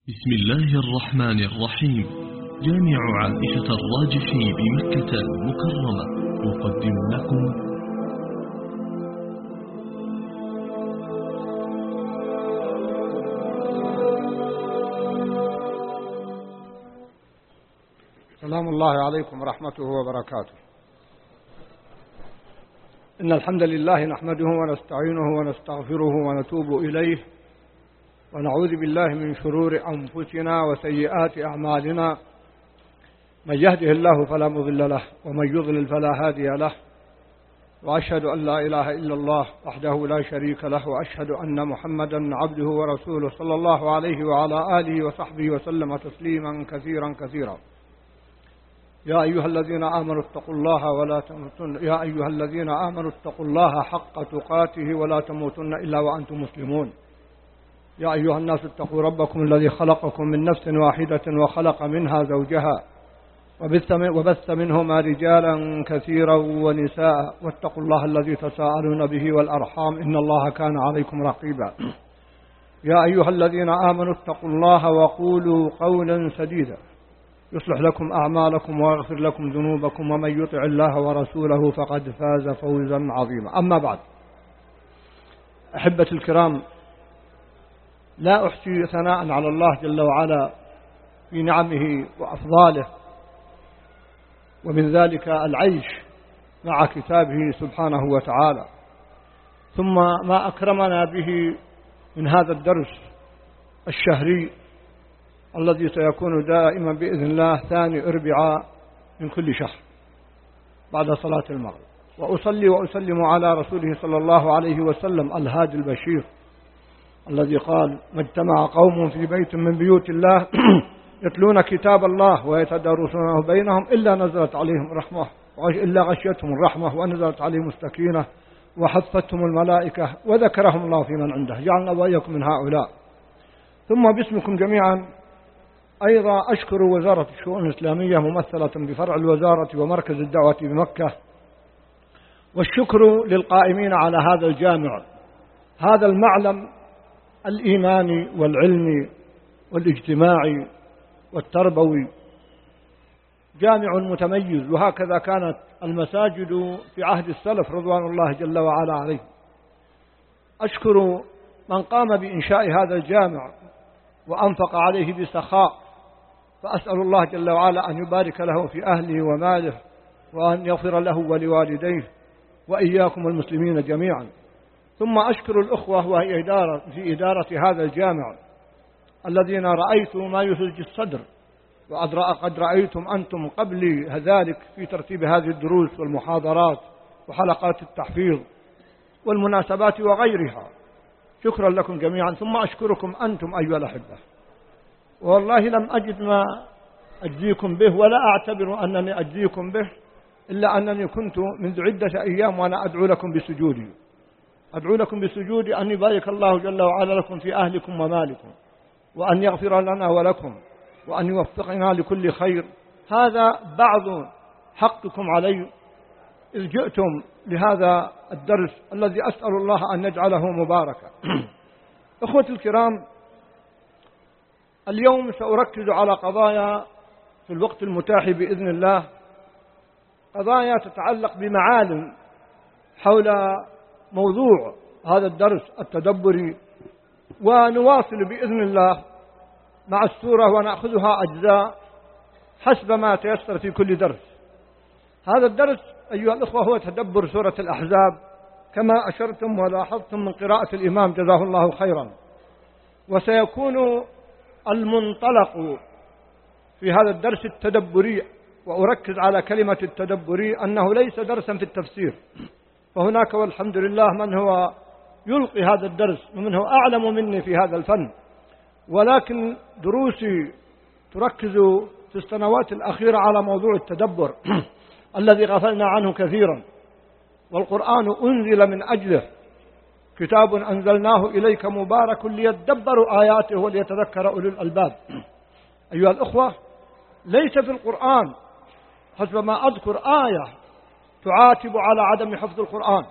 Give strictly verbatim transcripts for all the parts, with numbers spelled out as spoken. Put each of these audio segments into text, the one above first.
بسم الله الرحمن الرحيم. جامع عائشة الراجحي بمكة المكرمة يقدم لكم سلام الله عليكم ورحمته وبركاته. إن الحمد لله نحمده ونستعينه ونستغفره ونتوب إليه، ونعوذ بالله من شرور أنفسنا وسيئات أعمالنا. من يهده الله فلا مضل له، ومن يضلل فلا هادي له. وأشهد أن لا إله إلا الله وحده لا شريك له، وأشهد أن محمدا عبده ورسوله صلى الله عليه وعلى آله وصحبه وسلم تسليما كثيرا كثيرا. يا أيها الذين آمنوا اتقوا الله ولا تموتن يا أيها الذين آمنوا اتقوا الله حق تقاته ولا تموتن إلا وأنتم مسلمون. يا أيها الناس اتقوا ربكم الذي خلقكم من نفس واحدة وخلق منها زوجها وبث منهما رجالا كثيرا ونساء، واتقوا الله الذي تساءلون به والأرحام إن الله كان عليكم رقيبا. يا أيها الذين آمنوا اتقوا الله وقولوا قولا سديدا يصلح لكم أعمالكم ويغفر لكم ذنوبكم، ومن يطع الله ورسوله فقد فاز فوزا عظيما. أما بعد، أحبة الكرام، لا أحصي ثناء على الله جل وعلا في نعمه وأفضاله، ومن ذلك العيش مع كتابه سبحانه وتعالى، ثم ما أكرمنا به من هذا الدرس الشهري الذي سيكون دائما بإذن الله ثاني أربعاء من كل شهر بعد صلاة المغرب. وأصلي وأسلم على رسوله صلى الله عليه وسلم الهادي البشير الذي قال: ما اجتمع قوم في بيت من بيوت الله يتلون كتاب الله ويتدارسونه بينهم إلا نزلت عليهم الرحمة إلا غشيتهم الرحمة ونزلت عليهم السكينة وحفتهم الملائكة وذكرهم الله في من عنده. جعلنا وإياكم من هؤلاء. ثم باسمكم جميعا أيضا أشكر وزارة الشؤون الإسلامية ممثلة بفرع الوزارة ومركز الدعوة بمكة، والشكر للقائمين على هذا الجامع، هذا المعلم الإيماني والعلمي والاجتماعي والتربوي، جامع متميز. وهكذا كانت المساجد في عهد السلف رضوان الله جل وعلا عليه. أشكر من قام بإنشاء هذا الجامع وأنفق عليه بسخاء، فأسأل الله جل وعلا أن يبارك له في أهله وماله، وأن يغفر له ولوالديه وإياكم المسلمين جميعا. ثم أشكر الأخوة وهي إدارة في إدارة هذا الجامع الذين رأيت ما يثلج الصدر، وقد رأيتم أنتم قبل ذلك في ترتيب هذه الدروس والمحاضرات وحلقات التحفيظ والمناسبات وغيرها. شكرا لكم جميعا. ثم أشكركم أنتم أيها الأحبة، والله لم أجد ما أجزيكم به ولا أعتبر أنني أجزيكم به، إلا أنني كنت منذ عدة أيام وأنا أدعو لكم بسجودي أدعو لكم بسجودي أن يبارك الله جل وعلا لكم في أهلكم ومالكم، وأن يغفر لنا ولكم، وأن يوفقنا لكل خير. هذا بعض حقكم علي إذ جئتم لهذا الدرس الذي أسأل الله أن نجعله مباركا. إخوتي الكرام، اليوم سأركز على قضايا في الوقت المتاح بإذن الله، قضايا تتعلق بمعالم حول موضوع هذا الدرس التدبري، ونواصل بإذن الله مع السورة ونأخذها أجزاء حسب ما تيسر في كل درس. هذا الدرس أيها الأخوة هو تدبر سورة الأحزاب كما أشرتم ولاحظتم من قراءة الإمام جزاه الله خيرا. وسيكون المنطلق في هذا الدرس التدبري، وأركز على كلمة التدبري أنه ليس درسا في التفسير، فهناك والحمد لله من هو يلقي هذا الدرس ومن هو أعلم مني في هذا الفن، ولكن دروسي تركز في السنوات الأخيرة على موضوع التدبر الذي غفلنا عنه كثيرا. والقرآن أنزل من أجله، كتاب أنزلناه إليك مبارك ليدبروا آياته وليتذكر أولو الألباب. أيها الأخوة، ليس في القرآن حسب ما أذكر آية تعاتب على عدم حفظ القرآن،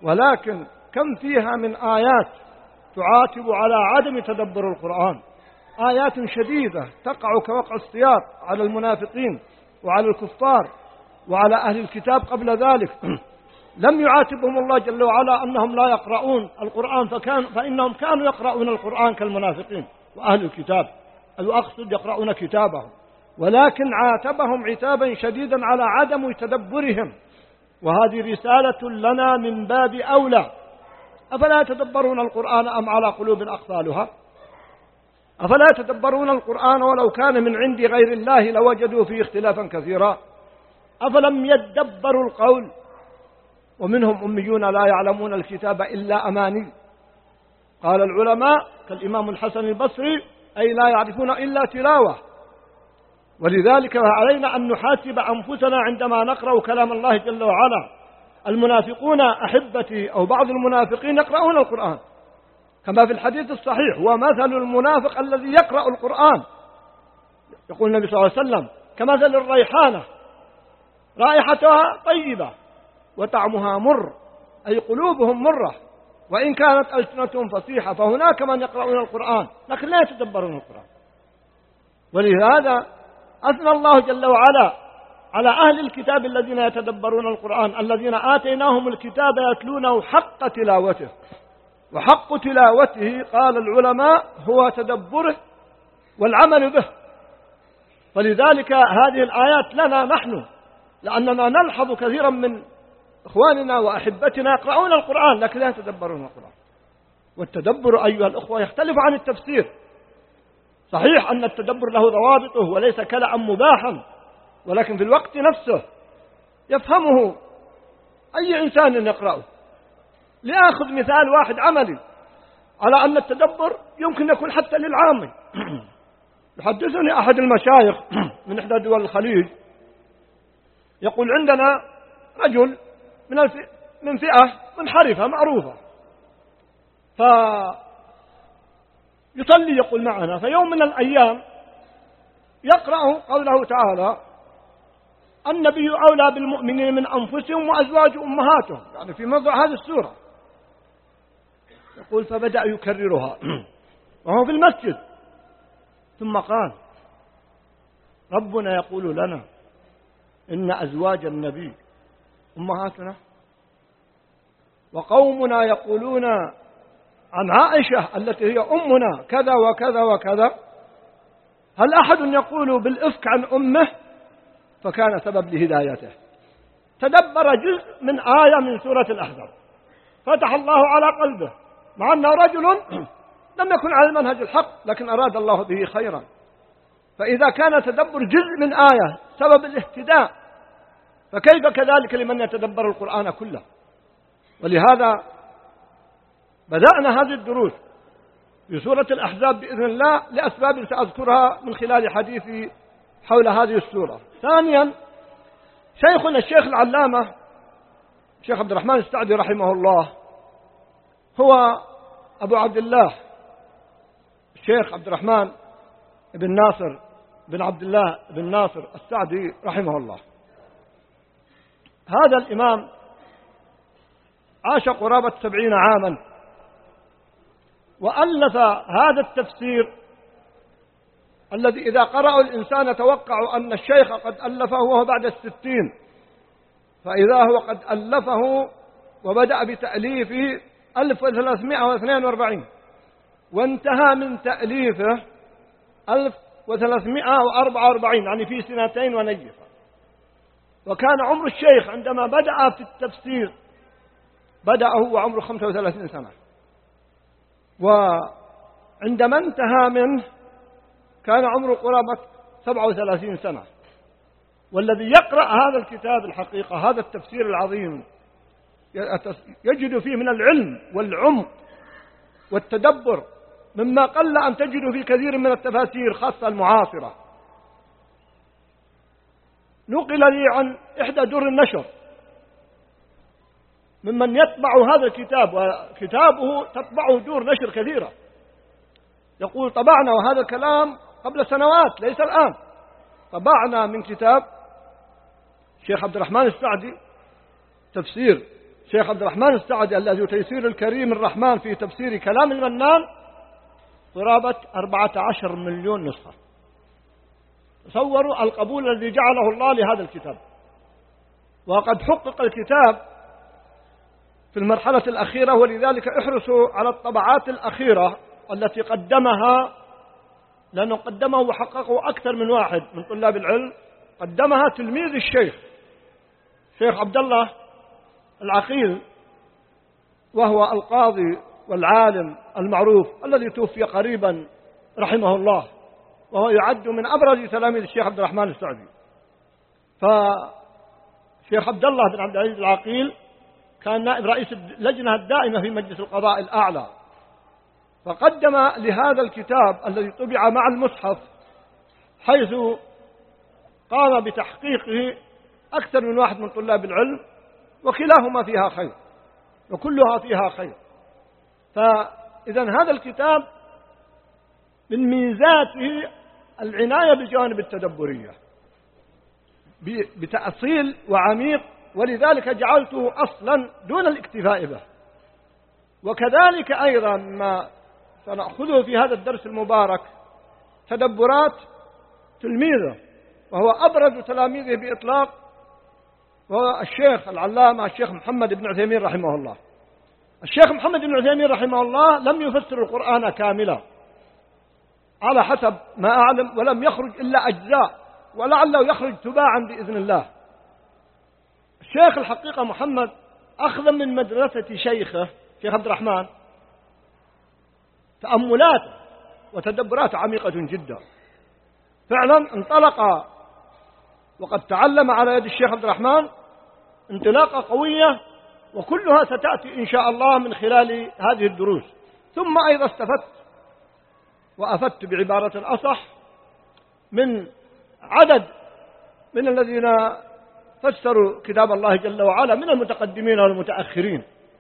ولكن كم فيها من آيات تعاتب على عدم تدبر القرآن. آيات شديدة تقع كوقع السياط على المنافقين وعلى الكفار وعلى أهل الكتاب قبل ذلك. لم يعاتبهم الله جل وعلا أنهم لا يقرؤون القرآن، فكان فإنهم كانوا يقرؤون القرآن كالمنافقين وأهل الكتاب، أو أقصد يقرؤون كتابهم، ولكن عاتبهم عتابا شديدا على عدم تدبرهم، وهذه رسالة لنا من باب أولى. أفلا يتدبرون القرآن أم على قلوب أقفالها؟ أفلا يتدبرون القرآن ولو كان من عند غير الله لوجدوا فيه اختلافا كثيرا؟ أفلم يدبروا القول؟ ومنهم أميون لا يعلمون الكتاب إلا أماني. قال العلماء كالإمام الحسن البصري أي لا يعرفون إلا تلاوة. ولذلك علينا أن نحاسب أنفسنا عندما نقرأ كلام الله جل وعلا. المنافقون أحبتي أو بعض المنافقين يقرؤون القرآن كما في الحديث الصحيح: ومثل المنافق الذي يقرأ القرآن، يقول النبي صلى الله عليه وسلم: كمثل الريحانة رائحتها طيبة وطعمها مر، أي قلوبهم مرة وإن كانت ألسنتهم فصيحة. فهناك من يقرؤون القرآن لكن لا يتدبرون القرآن. ولهذا أثنى الله جل وعلا على أهل الكتاب الذين يتدبرون القرآن، الذين آتيناهم الكتاب يتلونه حق تلاوته. وحق تلاوته قال العلماء هو تدبره والعمل به. فلذلك هذه الآيات لنا نحن، لأننا نلحظ كثيرا من إخواننا وأحبتنا يقرؤون القرآن لكن لا يتدبرون القرآن. والتدبر أيها الأخوة يختلف عن التفسير. صحيح أن التدبر له ضوابطه وليس كلأ مباحا، ولكن في الوقت نفسه يفهمه أي إنسان يقرأه. لأخذ مثال واحد عملي على أن التدبر يمكن يكون حتى للعامي. يحدثني أحد المشايخ من إحدى دول الخليج يقول: عندنا رجل من الف... من فئة منحرفة معروفة، فيصلي يقول معنا، فيوم من الأيام يقرأ قوله تعالى: النبي أولى بالمؤمنين من أنفسهم وأزواج أمهاتهم، يعني في موضع هذه السورة. يقول: فبدأ يكررها وهو في المسجد، ثم قال: ربنا يقول لنا إن أزواج النبي أمهاتنا، وقومنا يقولون عن عائشة التي هي أمنا كذا وكذا وكذا، هل أحد يقول بالإفك عن أمه؟ فكان سبب لهدايته. تدبر جزء من آية من سورة الأحزاب، فتح الله على قلبه، مع أنه رجل لم يكن على المنهج الحق لكن أراد الله به خيرا. فإذا كان تدبر جزء من آية سبب الاهتداء، فكيف كذلك لمن يتدبر القرآن كله؟ ولهذا بدأنا هذه الدروس في سورة الأحزاب بإذن الله لأسباب سأذكرها من خلال حديثي حول هذه السورة. ثانيا، شيخنا الشيخ العلامة الشيخ عبد الرحمن السعدي رحمه الله هو أبو عبد الله الشيخ عبد الرحمن بن ناصر بن عبد الله بن ناصر السعدي رحمه الله. هذا الإمام عاش قرابة سبعين عاما، وألف هذا التفسير الذي إذا قرأه الإنسان يتوقع أن الشيخ قد ألفه وهو بعد الستين، فإذا هو قد ألفه وبدأ بتأليفه ألف وثلاثمائة واثنين وأربعين، وانتهى من تأليفه ألف وثلاثمائة وأربعة وأربعين، يعني في سنتين ونيفة. وكان عمر الشيخ عندما بدأ في التفسير بدأ هو عمره خمسة وثلاثين سنة، وعندما انتهى منه كان عمره قرابة سبعة وثلاثين سنة. والذي يقرأ هذا الكتاب الحقيقة هذا التفسير العظيم يجد فيه من العلم والعمق والتدبر مما قل أن تجد في كثير من التفاسير خاصة المعاصرة. نقل لي عن إحدى دور النشر ممن يطبع هذا الكتاب، وكتابه تطبعه دور نشر كثيرة، يقول: طبعنا، وهذا الكلام قبل سنوات ليس الآن، طبعنا من كتاب شيخ عبد الرحمن السعدي، تفسير شيخ عبد الرحمن السعدي الذي تيسير الكريم الرحمن في تفسير كلام المنان، قرابة أربعة عشر مليون نسخة. تصوروا القبول الذي جعله الله لهذا الكتاب. وقد حقق الكتاب في المرحلة الأخيرة، ولذلك احرصوا على الطبعات الأخيرة التي قدمها، لأنه قدمه وحققه أكثر من واحد من طلاب العلم. قدمها تلميذ الشيخ شيخ عبد الله العقيل، وهو القاضي والعالم المعروف الذي توفي قريبا رحمه الله، وهو يعد من أبرز تلاميذ الشيخ عبد الرحمن السعدي. فشيخ عبد الله بن عبد العزيز العقيل كان نائب رئيس اللجنة الدائمة في مجلس القضاء الأعلى، فقدم لهذا الكتاب الذي طبع مع المصحف، حيث قام بتحقيقه أكثر من واحد من طلاب العلم، وكلاهما فيها خير وكلها فيها خير. فإذا هذا الكتاب من ميزاته العناية بالجوانب التدبرية بتأصيل وعميق، ولذلك جعلته أصلا دون الاكتفاء به. وكذلك أيضا ما سنأخذه في هذا الدرس المبارك تدبرات تلميذه، وهو أبرز تلاميذه بإطلاق، وهو الشيخ العلامة الشيخ محمد بن عثيمين رحمه الله. الشيخ محمد بن عثيمين رحمه الله لم يفسر القرآن كاملا على حسب ما أعلم، ولم يخرج إلا أجزاء، ولعله يخرج تباعا بإذن الله. الشيخ الحقيقة محمد أخذ من مدرسة شيخه شيخ عبد الرحمن تأملات وتدبرات عميقة جدا. فعلا انطلق وقد تعلم على يد الشيخ عبد الرحمن انطلاقة قوية، وكلها ستأتي إن شاء الله من خلال هذه الدروس. ثم أيضا استفدت وأفدت بعبارة أصح من عدد من الذين فسروا كتاب الله جل وعلا من المتقدمين والمتأخرين،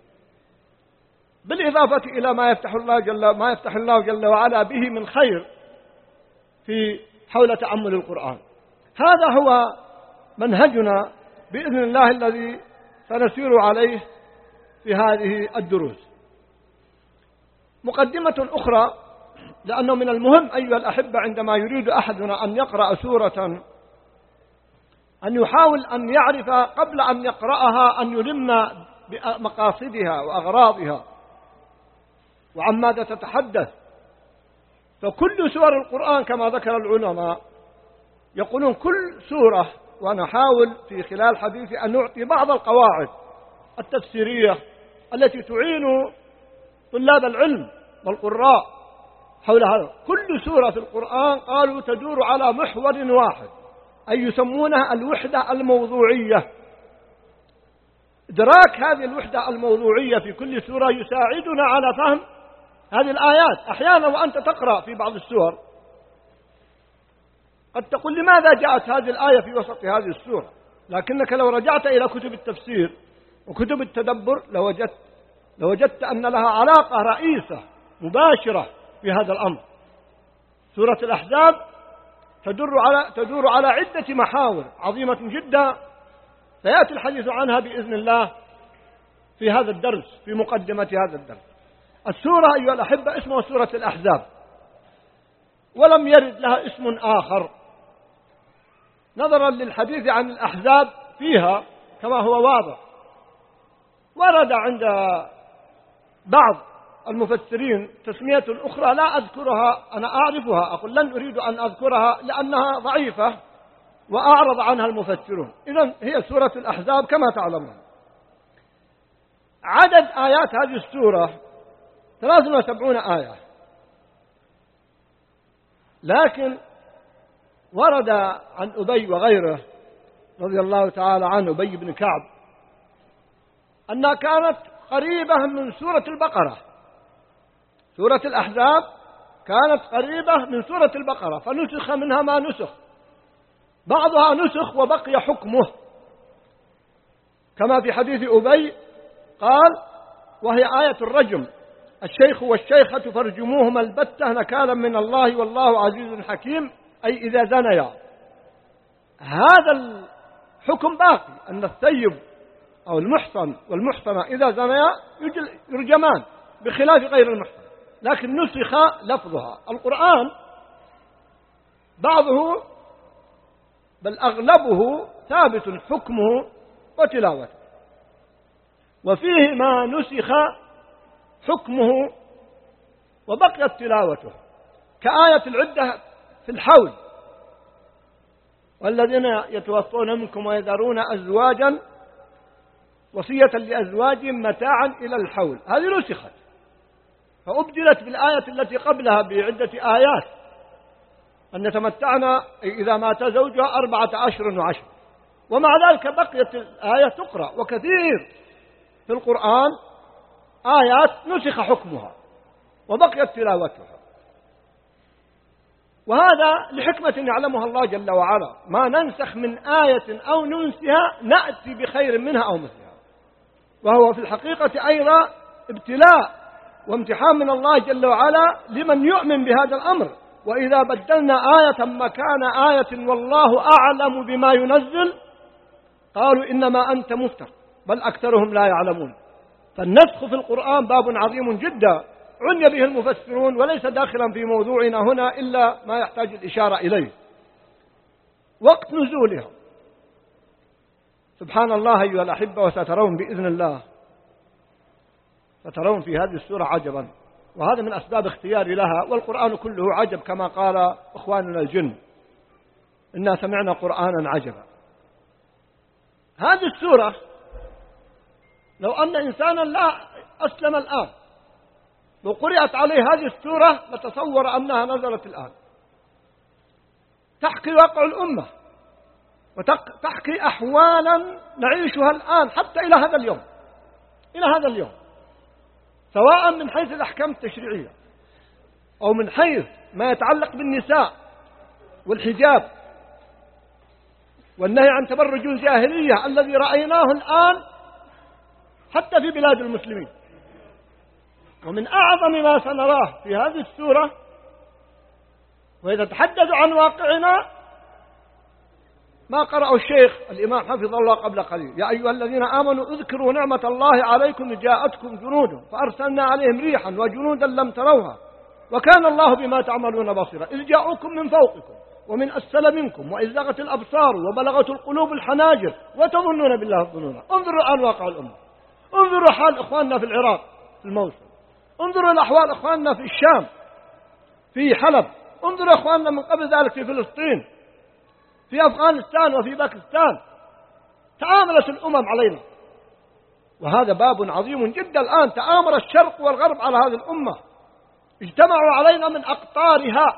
بالإضافة إلى ما يفتح الله جل ما يفتح الله جل وعلا به من خير في حول تأمل القرآن. هذا هو منهجنا بإذن الله الذي سنسير عليه في هذه الدروس. مقدمة أخرى، لأنه من المهم أيها الأحبة عندما يريد أحدنا أن يقرأ سورة أن يحاول أن يعرف قبل أن يقرأها أن يلم بمقاصدها وأغراضها وعن ماذا تتحدث. فكل سور القرآن كما ذكر العلماء يقولون كل سورة، وأنا أحاول في خلال حديثي أن نعطي بعض القواعد التفسيرية التي تعين طلاب العلم والقراء حول هذا. كل سورة في القرآن قالوا تدور على محور واحد، أي يسمونها الوحدة الموضوعية. إدراك هذه الوحدة الموضوعية في كل سورة يساعدنا على فهم هذه الآيات. أحيانا وأنت تقرأ في بعض السور قد تقول لماذا جاءت هذه الآية في وسط هذه السورة، لكنك لو رجعت إلى كتب التفسير وكتب التدبر لوجدت لوجدت أن لها علاقة رئيسة مباشرة في هذا الأمر. سورة الأحزاب تدور على تدور على عدة محاور عظيمة جدا، سيأتي الحديث عنها بإذن الله في هذا الدرس، في مقدمة هذا الدرس. السورة أيها الأحبة اسمها سورة الأحزاب، ولم يرد لها اسم آخر نظرا للحديث عن الأحزاب فيها كما هو واضح. ورد عند بعض المفسرين تسمية أخرى لا أذكرها، أنا أعرفها، أقول لن أريد أن أذكرها لأنها ضعيفة وأعرض عنها المفسرون. إذن هي سورة الأحزاب كما تعلمون. عدد آيات هذه السورة ثلاث وسبعون آية، لكن ورد عن أبي وغيره رضي الله تعالى عنه، أبي بن كعب، أنها كانت قريبة من سورة البقرة. سورة الأحزاب كانت قريبة من سورة البقرة، فنسخ منها ما نسخ، بعضها نسخ وبقي حكمه، كما في حديث أبي قال: وهي آية الرجم، الشيخ والشيخة فارجموهما البتة نكالا من الله والله عزيز حكيم، أي إذا زنيا. هذا الحكم باقي، أن الثيب أو المحصن والمحصنة إذا زنيا يرجمان، بخلاف غير المحصن. لكن نسخ لفظها. القرآن بعضه بل أغلبه ثابت حكمه وتلاوته، وفيه ما نسخ حكمه وبقيت تلاوته، كآية العدة في الحول: والذين يتوفون منكم ويذرون أزواجا وصية لأزواجهم متاعا إلى الحول. هذه نسخت فأبدلت بالآية التي قبلها بعدة آيات: أن يتمتعن إذا مات زوجها أربعة أشهر وعشر. ومع ذلك بقيت الآية تقرأ. وكثير في القرآن آيات نسخ حكمها وبقيت تلاوتها، وهذا لحكمة يعلمها الله جل وعلا: ما ننسخ من آية أو ننسها نأتي بخير منها أو مثلها. وهو في الحقيقة أيضا ابتلاء وامتحان من الله جل وعلا لمن يؤمن بهذا الأمر. وإذا بدلنا آية مكان آية والله أعلم بما ينزل قالوا إنما أنت مفتر بل أكثرهم لا يعلمون. فالنسخ في القرآن باب عظيم جدا عني به المفسرون، وليس داخلا في موضوعنا هنا إلا ما يحتاج الإشارة إليه. وقت نزولها سبحان الله أيها الأحبة، وسترون بإذن الله سترون في هذه السورة عجبا، وهذا من أسباب اختياري لها. والقرآن كله عجب كما قال إخواننا الجن: إنا سمعنا قرآنا عجبا. هذه السورة لو أن إنسانا لا أسلم الآن لو قرأت عليه هذه السورة لتصور أنها نزلت الآن. تحكي واقع الأمة وتحكي أحوالا نعيشها الآن حتى إلى هذا اليوم إلى هذا اليوم سواء من حيث الأحكام التشريعية أو من حيث ما يتعلق بالنساء والحجاب والنهي عن تبرج الجاهلية الذي رأيناه الآن حتى في بلاد المسلمين. ومن أعظم ما سنراه في هذه السورة وإذا تحدث عن واقعنا ما قرأه الشيخ الإمام حفظه الله قبل قليل: يا أيها الذين آمنوا اذكروا نعمة الله عليكم إذ جاءتكم جنود فأرسلنا عليهم ريحا وجنودا لم تروها وكان الله بما تعملون بصيرا إذ جاءوكم من فوقكم ومن أسفل منكم وإذ زاغت الأبصار وبلغت القلوب الحناجر وتظنون بالله الظنون. انظروا الآن واقع الأمة، انظروا حال إخواننا في العراق في الموصل، انظروا الأحوال إخواننا في الشام في حلب، انظروا إخواننا من قبل ذلك في فلسطين في أفغانستان وفي باكستان. تآملت الأمم علينا، وهذا باب عظيم جدا. الآن تآمر الشرق والغرب على هذه الأمة، اجتمعوا علينا من أقطارها،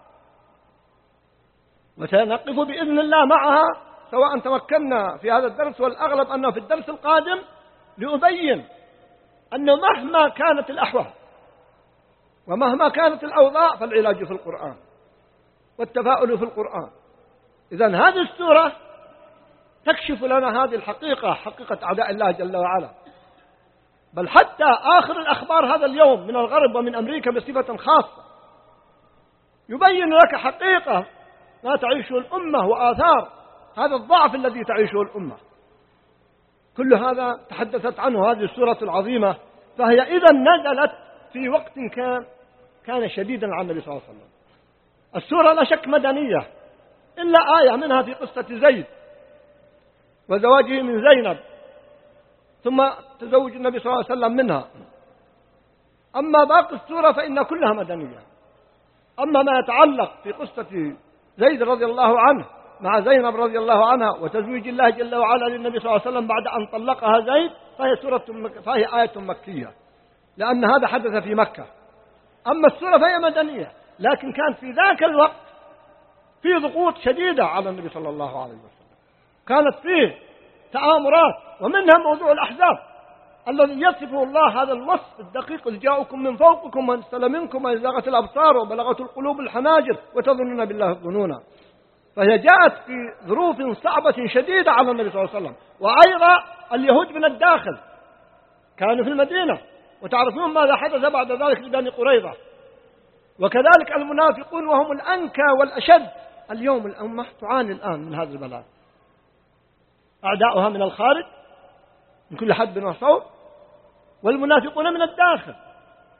وسنقف بإذن الله معها سواء تمكنا في هذا الدرس والأغلب أنه في الدرس القادم لأبين أنه مهما كانت الأحوال ومهما كانت الأوضاع فالعلاج في القرآن والتفاؤل في القرآن. إذن هذه السورة تكشف لنا هذه الحقيقة، حقيقة أعداء الله جل وعلا. بل حتى آخر الأخبار هذا اليوم من الغرب ومن أمريكا بصفة خاصة يبين لك حقيقة ما تعيشه الأمة وآثار هذا الضعف الذي تعيشه الأمة. كل هذا تحدثت عنه هذه السورة العظيمة، فهي إذن نزلت في وقت كان كان شديدا على النبي صلى الله عليه وسلم. السورة لا شك مدنية إلا آية منها في قصة زيد وزواجه من زينب ثم تزوج النبي صلى الله عليه وسلم منها. أما باقي السورة فإن كلها مدنية. أما ما يتعلق في قصة زيد رضي الله عنه مع زينب رضي الله عنها وتزويج الله جل وعلا للنبي صلى الله عليه وسلم بعد أن طلقها زيد فهي, سورة مك... فهي آية مكية لأن هذا حدث في مكة. أما السورة فهي مدنية، لكن كان في ذاك الوقت في ضغوط شديدة على النبي صلى الله عليه وسلم، كانت فيه تآمرات، ومنها موضوع الأحزاب الذي يصفه الله هذا الوصف الدقيق: إذ جاءكم من فوقكم ومن أسفل منكم وإذ زاغت الأبصار وبلغت القلوب الحناجر وتظنون بالله الظنون. فهي جاءت في ظروف صعبة شديدة على النبي صلى الله عليه وسلم. وأيضا اليهود من الداخل كانوا في المدينة، وتعرفون ماذا حدث بعد ذلك لبني قريظة، وكذلك المنافقون وهم الأنكى والأشد. اليوم الأمة تعاني الآن من هذا البلاء، أعداؤها من الخارج من كل حدب وصوب، والمنافقون من الداخل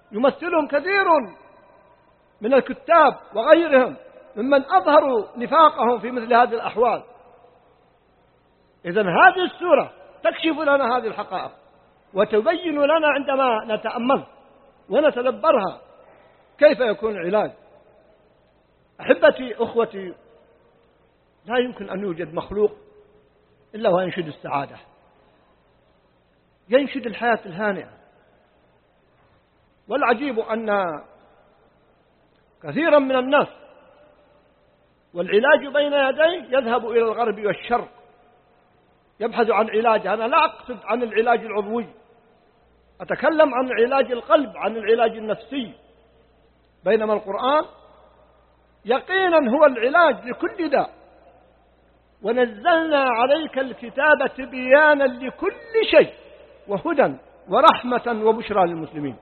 يمثلهم كثير من الكتاب وغيرهم ممن أظهروا نفاقهم في مثل هذه الأحوال. إذن هذه السورة تكشف لنا هذه الحقائق وتبين لنا عندما نتأمل ونتدبرها كيف يكون العلاج. أحبتي أخوتي، لا يمكن أن يوجد مخلوق إلا وينشد السعادة، ينشد الحياة الهانئة. والعجيب أن كثيرا من الناس والعلاج بين يديه يذهب إلى الغرب والشرق يبحث عن علاج. أنا لا أقصد عن العلاج العضوي، أتكلم عن علاج القلب، عن العلاج النفسي، بينما القرآن يقينا هو العلاج لكل داء. ونزلنا عليك الكتاب تبيانا لكل شيء وهدى ورحمة وبشرى للمسلمين.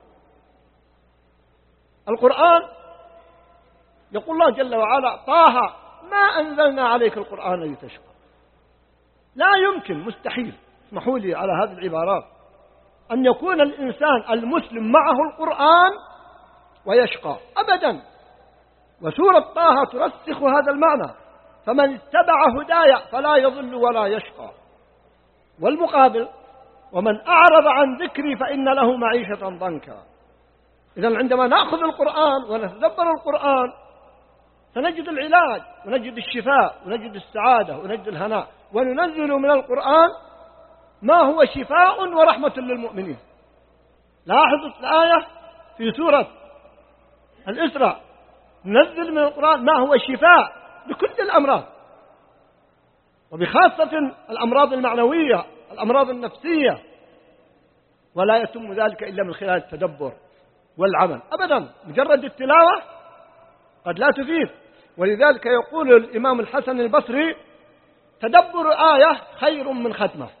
القرآن يقول الله جل وعلا: طه ما أنزلنا عليك القرآن لتشقى. لا يمكن، مستحيل، اسمحوا لي على هذه العبارات، أن يكون الإنسان المسلم معه القرآن ويشقى أبدا. وسورة طه ترسخ هذا المعنى: فمن اتبع هدايا فلا يضل ولا يشقى. والمقابل: ومن أعرض عن ذكري فإن له معيشة ضنكا. إذن عندما نأخذ القرآن ونتدبر القرآن سنجد العلاج ونجد الشفاء ونجد السعادة ونجد الهناء. وننزل من القرآن ما هو شفاء ورحمة للمؤمنين. لاحظوا الآية في سورة الإسراء: ننزل من القرآن ما هو شفاء لكل الأمراض، وبخاصة الأمراض المعنوية، الأمراض النفسية. ولا يتم ذلك إلا من خلال التدبر والعمل أبدا. مجرد التلاوة قد لا تفيد. ولذلك يقول الإمام الحسن البصري: تدبر آية خير من ختمة.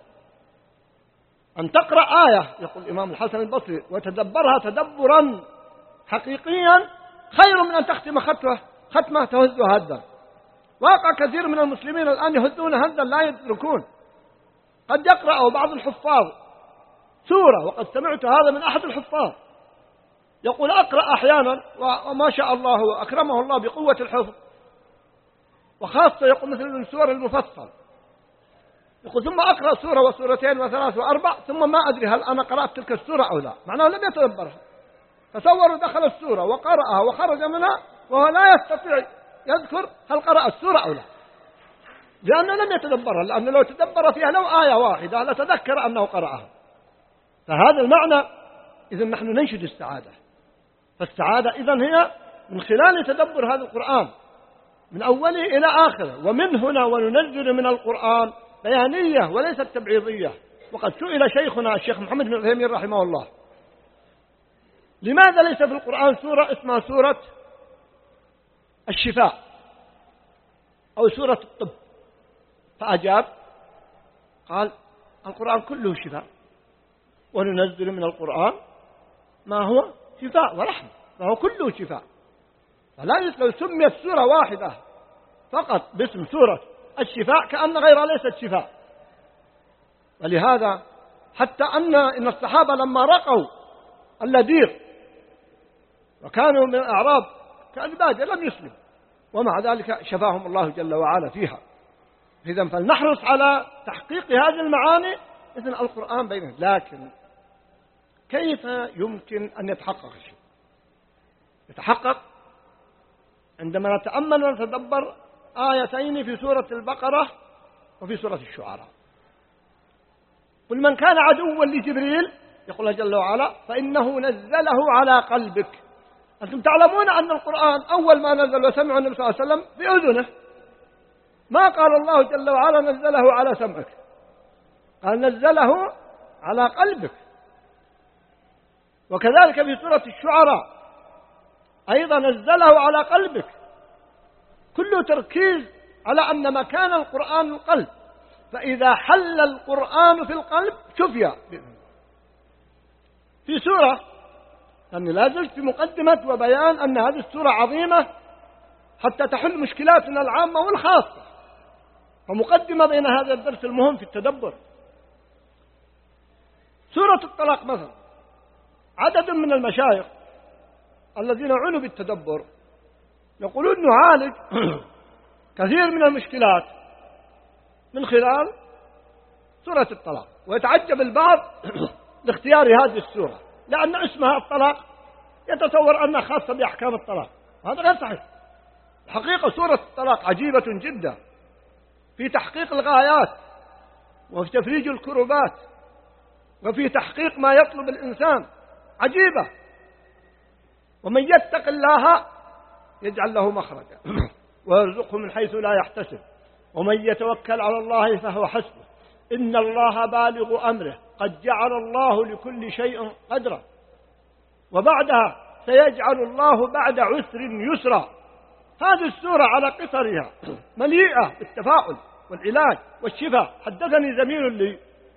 أن تقرأ آية، يقول الإمام الحسن البصري، وتدبرها تدبرا حقيقيا خير من أن تختم ختمة ختمة تهز هدا. واقع كثير من المسلمين الآن يهزون هدا لا يدركون. قد يقرأ بعض الحفاظ سورة، وقد سمعت هذا من أحد الحفاظ، يقول: أقرأ أحيانا وما شاء الله أكرمه الله بقوة الحفظ، وخاصة يقول مثل من سور المفصل، يقول ثم أقرأ سورة وسورتين وثلاث وأربع ثم ما أدري هل أنا قرأت تلك السورة أو لا، معناه لم يتدبرها. تصوروا دخل السورة وقرأها وخرج منها وهو لا يستطيع يذكر هل قرأ السورة أو لا، لأنه لم يتدبرها. لأنه لو تدبر فيها لو آية واحدة لتذكر أنه قرأها. فهذا المعنى. إذن نحن ننشد السعادة. فالسعادة إذن هي من خلال تدبر هذا القرآن من أوله إلى آخره. ومن هنا وننزل من القرآن بيانية وليست تبعيضية. وقد سئل شيخنا الشيخ محمد بن عثيمين رحمه الله: لماذا ليس في القرآن سورة اسمها سورة الشفاء أو سورة الطب؟ فأجاب قال: القرآن كله شفاء، وننزل من القرآن ما هو شفاء ورحمة، ما هو كله شفاء. فلا لو سميت سورة واحدة فقط باسم سورة الشفاء كأن غيرها ليست شفاء. ولهذا حتى أن إن الصحابة لما رقوا اللديغ وكانوا من الأعراب كالبادية لم يسلموا، ومع ذلك شفاهم الله جل وعلا فيها. إذن فلنحرص على تحقيق هذه المعاني. إذن القرآن بينه. لكن كيف يمكن أن يتحقق الشيء؟ يتحقق عندما نتأمل ونتدبر آيتين في سورة البقرة وفي سورة الشعراء. قل من كان عدوا لجبريل، يقول الله جل وعلا: فإنه نزله على قلبك. أنتم تعلمون أن القرآن أول ما نزل وسمع النبي صلى الله عليه وسلم بأذنه، ما قال الله جل وعلا نزله على سمعك، قال نزله على قلبك. وكذلك في سورة الشعراء أيضا نزله على قلبك. كله تركيز على أن مكان القرآن القلب، فإذا حل القرآن في القلب شفي. في سورة أني لا زلت في مقدمة وبيان أن هذه السورة عظيمة حتى تحل مشكلاتنا العامة والخاصة، فمقدمة بين هذا الدرس المهم في التدبر. سورة الطلاق مثلا، عدد من المشايخ الذين عنوا بالتدبر يقولون نعالج كثير من المشكلات من خلال سورة الطلاق، ويتعجب البعض لاختيار هذه السورة لأن اسمها الطلاق، يتصور أنها خاصة بأحكام الطلاق، هذا غير صحيح. الحقيقة سورة الطلاق عجيبة جدا في تحقيق الغايات وفي تفريج الكربات وفي تحقيق ما يطلب الإنسان، عجيبة. ومن يتق الله يجعل له مخرجا ويرزقه من حيث لا يحتسب ومن يتوكل على الله فهو حسبه إن الله بالغ أمره قد جعل الله لكل شيء قدرا. وبعدها سيجعل الله بعد عسر يسرا. هذه السورة على قصرها مليئة بالتفاؤل والعلاج والشفاء. حدثني زميل لي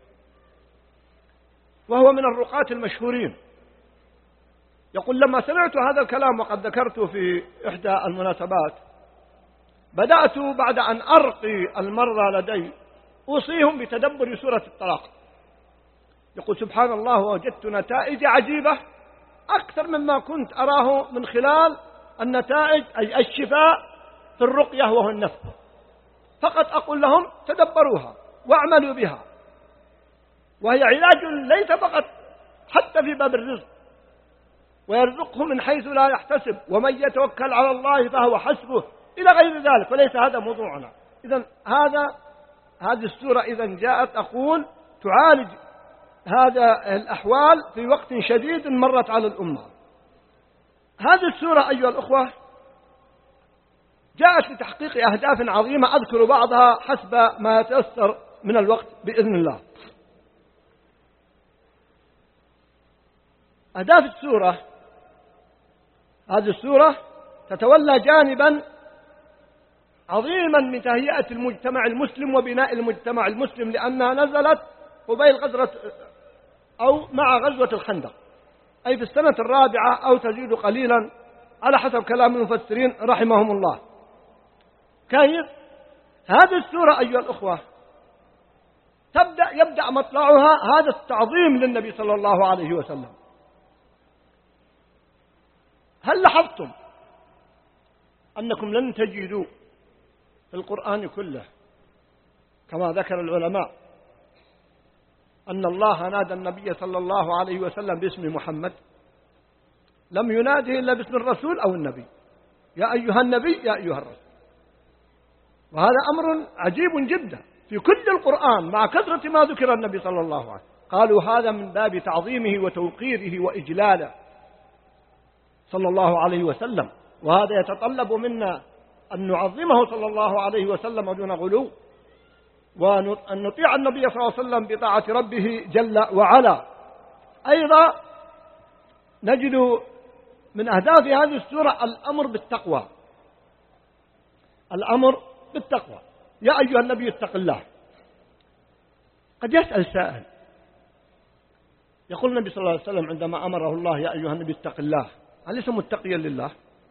وهو من الرقاة المشهورين يقول لما سمعت هذا الكلام وقد ذكرته في إحدى المناسبات بدأت بعد أن أرقي المرضى لدي أوصيهم بتدبر سورة الطلاق. يقول سبحان الله وجدت نتائج عجيبة أكثر مما كنت أراه من خلال النتائج أي الشفاء في الرقية وهو النفس. فقط أقول لهم تدبروها واعملوا بها، وهي علاج ليس فقط حتى في باب الرزق، ويرزقه من حيث لا يحتسب ومن يتوكل على الله فهو حسبه إلى غير ذلك، وليس هذا موضوعنا. إذن هذا هذه السورة إذا جاءت أقول تعالج هذا الأحوال في وقت شديد مرت على الأمة. هذه السورة أيها الأخوة جاءت لتحقيق أهداف عظيمة أذكر بعضها حسب ما يتيسر من الوقت بإذن الله. أهداف السورة، هذه السورة تتولى جانبا عظيما من تهيئة المجتمع المسلم وبناء المجتمع المسلم، لأنها نزلت قبيل غزوة أو مع غزوة الخندق، أي في السنة الرابعة أو تزيد قليلا على حسب كلام المفسرين رحمهم الله. كيف؟ هذه السورة أيها الأخوة تبدأ يبدأ مطلعها هذا التعظيم للنبي صلى الله عليه وسلم. هل لاحظتم أنكم لن تجدوا في القرآن كله كما ذكر العلماء أن الله نادى النبي صلى الله عليه وسلم باسم محمد؟ لم يناده إلا باسم الرسول أو النبي، يا أيها النبي يا أيها الرسول. وهذا أمر عجيب جدا في كل القرآن مع كثرة ما ذكر النبي صلى الله عليه وسلم. قالوا هذا من باب تعظيمه وتوقيره وإجلاله صلى الله عليه وسلم، وهذا يتطلب منا أن نعظمه صلى الله عليه وسلم دون غلو، وأن نطيع النبي صلى الله عليه وسلم بطاعة ربه جل وعلا. أيضا نجد من أهداف هذه السورة الأمر بالتقوى، الأمر بالتقوى. يا أيها النبي اتق الله. قد يسأل سائل يقول النبي صلى الله عليه وسلم عندما أمره الله يا أيها النبي اتق الله أليس متقيا لله؟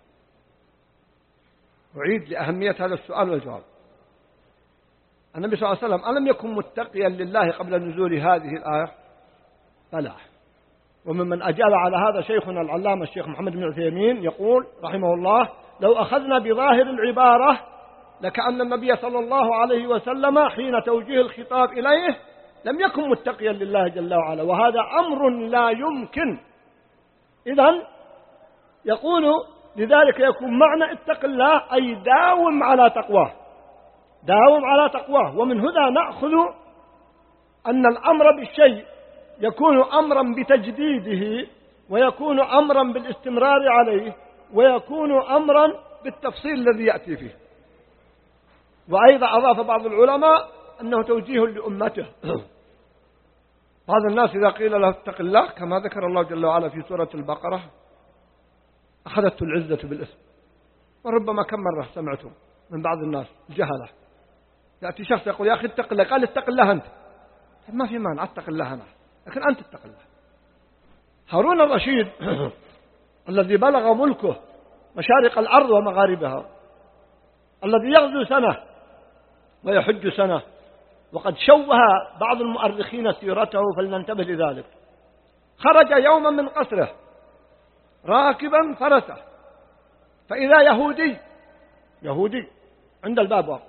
أعيد لأهمية هذا السؤال والجواب. النبي صلى الله عليه وسلم ألم يكن متقيا لله قبل نزول هذه الآية؟ بلى. وممن أجاب على هذا شيخنا العلامة الشيخ محمد بن عثيمين يقول رحمه الله لو أخذنا بظاهر العبارة لكأن النبي صلى الله عليه وسلم حين توجيه الخطاب إليه لم يكن متقيا لله جل وعلا، وهذا أمر لا يمكن. إذن يقول لذلك يكون معنى اتق الله أي داوم على تقواه، داوم على تقواه. ومن هنا نأخذ أن الأمر بالشيء يكون أمرا بتجديده، ويكون أمرا بالاستمرار عليه، ويكون أمرا بالتفصيل الذي يأتي فيه. وأيضا أضاف بعض العلماء أنه توجيه لأمته. بعض الناس إذا قيل له اتق الله كما ذكر الله جل وعلا في سورة البقرة أخذته العزة بالاسم. وربما كم مرة سمعتم من بعض الناس جهلة يأتي شخص يقول يا أخي اتق الله، قال اتق الله أنت. ما في مانع اتق الله أنا، لكن أنت اتق الله. هارون الرشيد الذي بلغ ملكه مشارق الأرض ومغاربها، الذي يغزو سنة ويحج سنة، وقد شوه بعض المؤرخين سيرته فلننتبه لذلك، خرج يوما من قصره راكبا فرسه، فإذا يهودي يهودي عند الباب واقف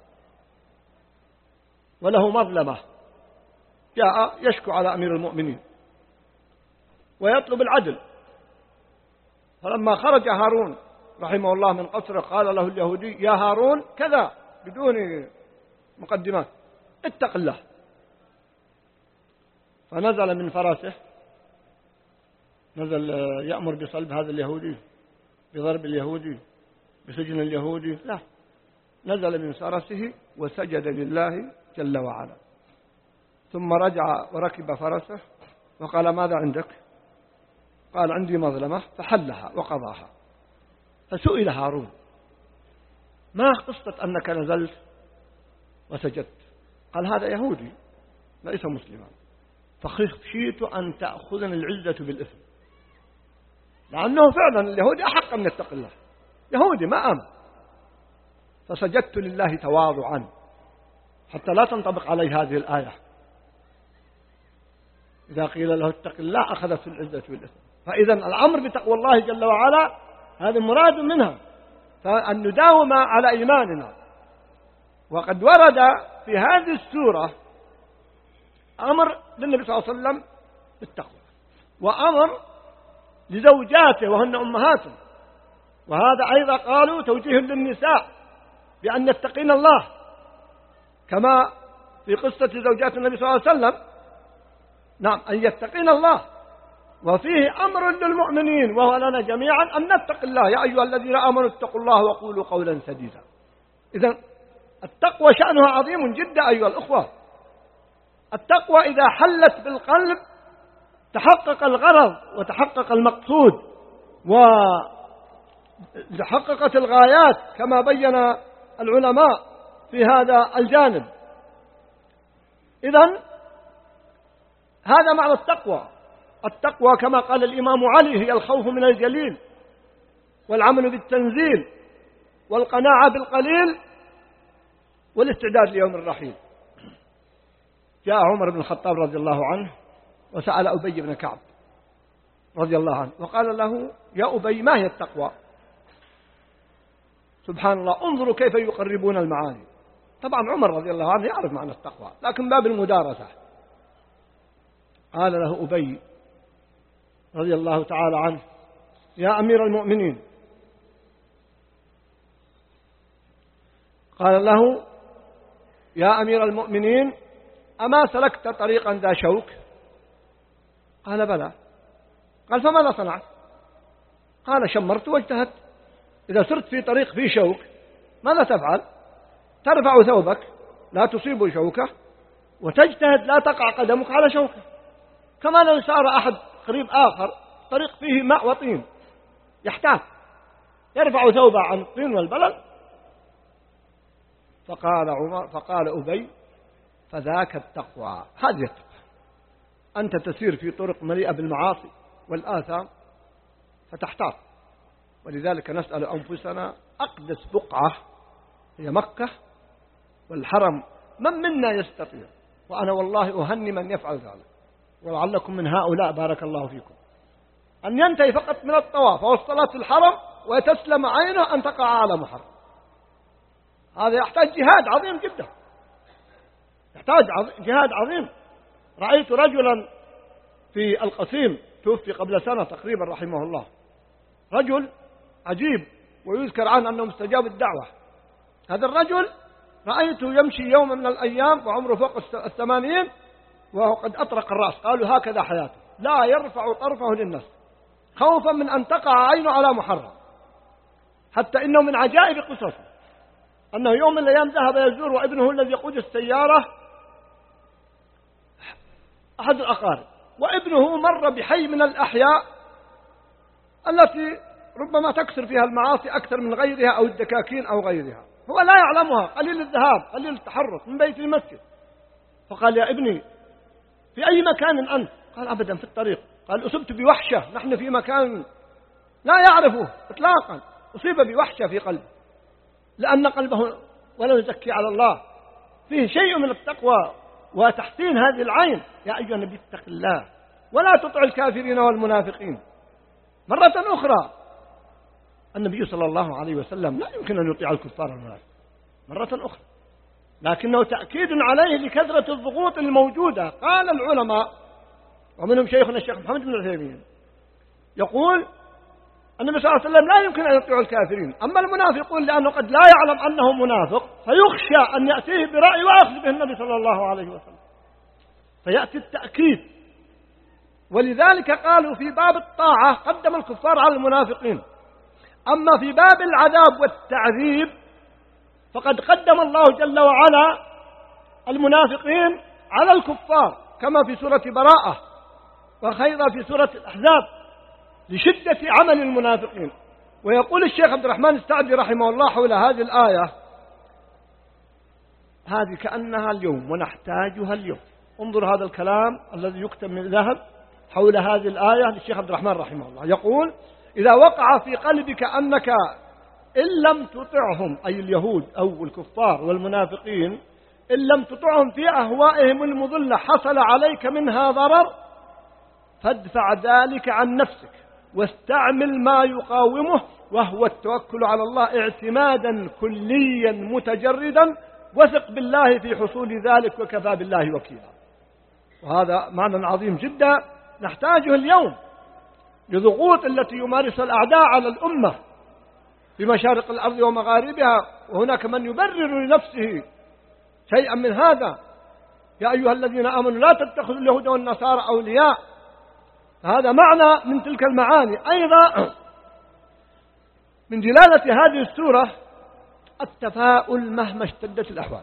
وله مظلمة، جاء يشكو على أمير المؤمنين ويطلب العدل. فلما خرج هارون رحمه الله من قصره قال له اليهودي: يا هارون كذا، بدون مقدمات، اتق الله. فنزل من فرسه، نزل يأمر بصلب هذا اليهودي، بضرب اليهودي، بسجن اليهودي، لا، نزل من فرسه وسجد لله جل وعلا، ثم رجع وركب فرسه وقال: ماذا عندك؟ قال: عندي مظلمة، فحلها وقضاها. فسئل هارون: ما قصة أنك نزلت وسجدت؟ قال: هذا يهودي ليس مسلما، فخشيت أن تأخذني العزة بالإثم، لأنه فعلا اليهودي أحق أن يتق الله، يهودي ما آمن، فسجدت لله تواضعا حتى لا تنطبق عليه هذه الآية: إذا قيل له اتق الله أخذت العزة بالإثم. فإذا الأمر بتقوى الله جل وعلا هذا مراد منها، فأن نداوم على إيماننا. وقد ورد في هذه السورة أمر للنبي صلى الله عليه وسلم بالتقوى، وأمر لزوجاته وهن أمهاته، وهذا أيضا قالوا توجيه للنساء بأن يتقين الله، كما في قصة زوجات النبي صلى الله عليه وسلم، نعم، أن يتقين الله. وفيه أمر للمؤمنين وهو لنا جميعا أن نتق الله: يا أيها الذين آمنوا اتقوا الله وقولوا قولا سديدا. إذن التقوى شأنها عظيم جدا أيها الأخوة. التقوى إذا حلت بالقلب تحقق الغرض وتحقق المقصود وتحققت الغايات كما بين العلماء في هذا الجانب. إذن هذا معنى التقوى. التقوى كما قال الإمام علي هي الخوف من الجليل، والعمل بالتنزيل، والقناعة بالقليل، والاستعداد ليوم الرحيل. جاء عمر بن الخطاب رضي الله عنه وسأل أبي بن كعب رضي الله عنه وقال له: يا أبي، ما هي التقوى؟ سبحان الله، انظروا كيف يقربون المعاني. طبعا عمر رضي الله عنه يعرف معنى التقوى، لكن باب المدارسة. قال له أبي رضي الله تعالى عنه: يا أمير المؤمنين، قال له: يا أمير المؤمنين، أما سلكت طريقا ذا شوك؟ قال: بلى. قال: فماذا صنعت؟ قال: شمرت واجتهدت. إذا سرت في طريق فيه شوك ماذا تفعل؟ ترفع ثوبك لا تصيب شوكه، وتجتهد لا تقع قدمك على شوكه. كما لو سار أحد قريب آخر طريق فيه ماء وطين يحتاج يرفع ثوبه عن الطين والبلل. فقال عمر فقال أبي: فذاك التقوى، هذه التقوى. أنت تسير في طرق مليئة بالمعاصي والآثام فتحتاط. ولذلك نسأل أنفسنا: أقدس بقعة هي مكة والحرم، من منا يستطيع؟ وأنا والله أهني من يفعل ذلك، ولعلكم من هؤلاء بارك الله فيكم، أن ينتهي فقط من الطواف والصلاة في الحرم ويتسلم عينه أن تقع على محرم. هذا يحتاج جهاد عظيم جدا، يحتاج جهاد عظيم. رأيت رجلا في القصيم توفي قبل سنة تقريبا رحمه الله، رجل عجيب ويذكر عنه أنه مستجاب الدعوة. هذا الرجل رأيته يمشي يوم من الأيام وعمره فوق الثمانين وهو قد أطرق الرأس، قالوا هكذا حياته، لا يرفع طرفه للناس خوفا من أن تقع عينه على محرم. حتى إنه من عجائب قصصه أنه يوم من الأيام ذهب يزور وابنه الذي يقود السيارة أحد الأقارب، وابنه مر بحي من الأحياء التي ربما تكثر فيها المعاصي أكثر من غيرها أو الدكاكين أو غيرها، هو لا يعلمها، قليل الذهاب قليل التحرك من بيت المسجد. فقال: يا ابني في أي مكان أنت؟ قال: أبدا في الطريق. قال: أصبت بوحشة، نحن في مكان لا يعرفه إطلاقا، أصيب بوحشة في قلبه، لأن قلبه ولا يزكي على الله، فيه شيء من التقوى وتحسين هذه العين. يا أيها النبي اتق الله ولا تطع الكافرين والمنافقين. مرة أخرى النبي صلى الله عليه وسلم لا يمكن أن يطيع الكفار المنافقين مرة أخرى، لكنه تأكيد عليه لكثرة الضغوط الموجودة. قال العلماء ومنهم شيخنا الشيخ محمد بن عثيمين يقول النبي صلى الله عليه وسلم لا يمكن أن يطيع الكافرين، أما المنافقون لأنه قد لا يعلم أنه منافق فيخشى أن يأتيه برأي ويأخذ به النبي صلى الله عليه وسلم، فيأتي التأكيد. ولذلك قالوا في باب الطاعة قدم الكفار على المنافقين، أما في باب العذاب والتعذيب فقد قدم الله جل وعلا المنافقين على الكفار كما في سورة براءة وأيضا في سورة الأحزاب لشدة عمل المنافقين. ويقول الشيخ عبد الرحمن السعدي رحمه الله حول هذه الآية هذه كأنها اليوم ونحتاجها اليوم. انظر هذا الكلام الذي يكتب من ذهب حول هذه الآية للشيخ عبد الرحمن رحمه الله، يقول إذا وقع في قلبك أنك إن لم تطعهم أي اليهود أو الكفار والمنافقين إن لم تطعهم في أهوائهم المضلة حصل عليك منها ضرر فادفع ذلك عن نفسك واستعمل ما يقاومه وهو التوكل على الله اعتمادا كليا متجردا، وثق بالله في حصول ذلك وكفى بالله وكيلا. وهذا معنى عظيم جدا نحتاجه اليوم لضغوط التي يمارسها الأعداء على الأمة في مشارق الأرض ومغاربها، وهناك من يبرر لنفسه شيئا من هذا. يا أيها الذين آمنوا لا تتخذوا اليهود والنصارى أولياء، هذا معنى من تلك المعاني. أيضا من دلالة هذه السورة التفاؤل مهما اشتدت الأحوال،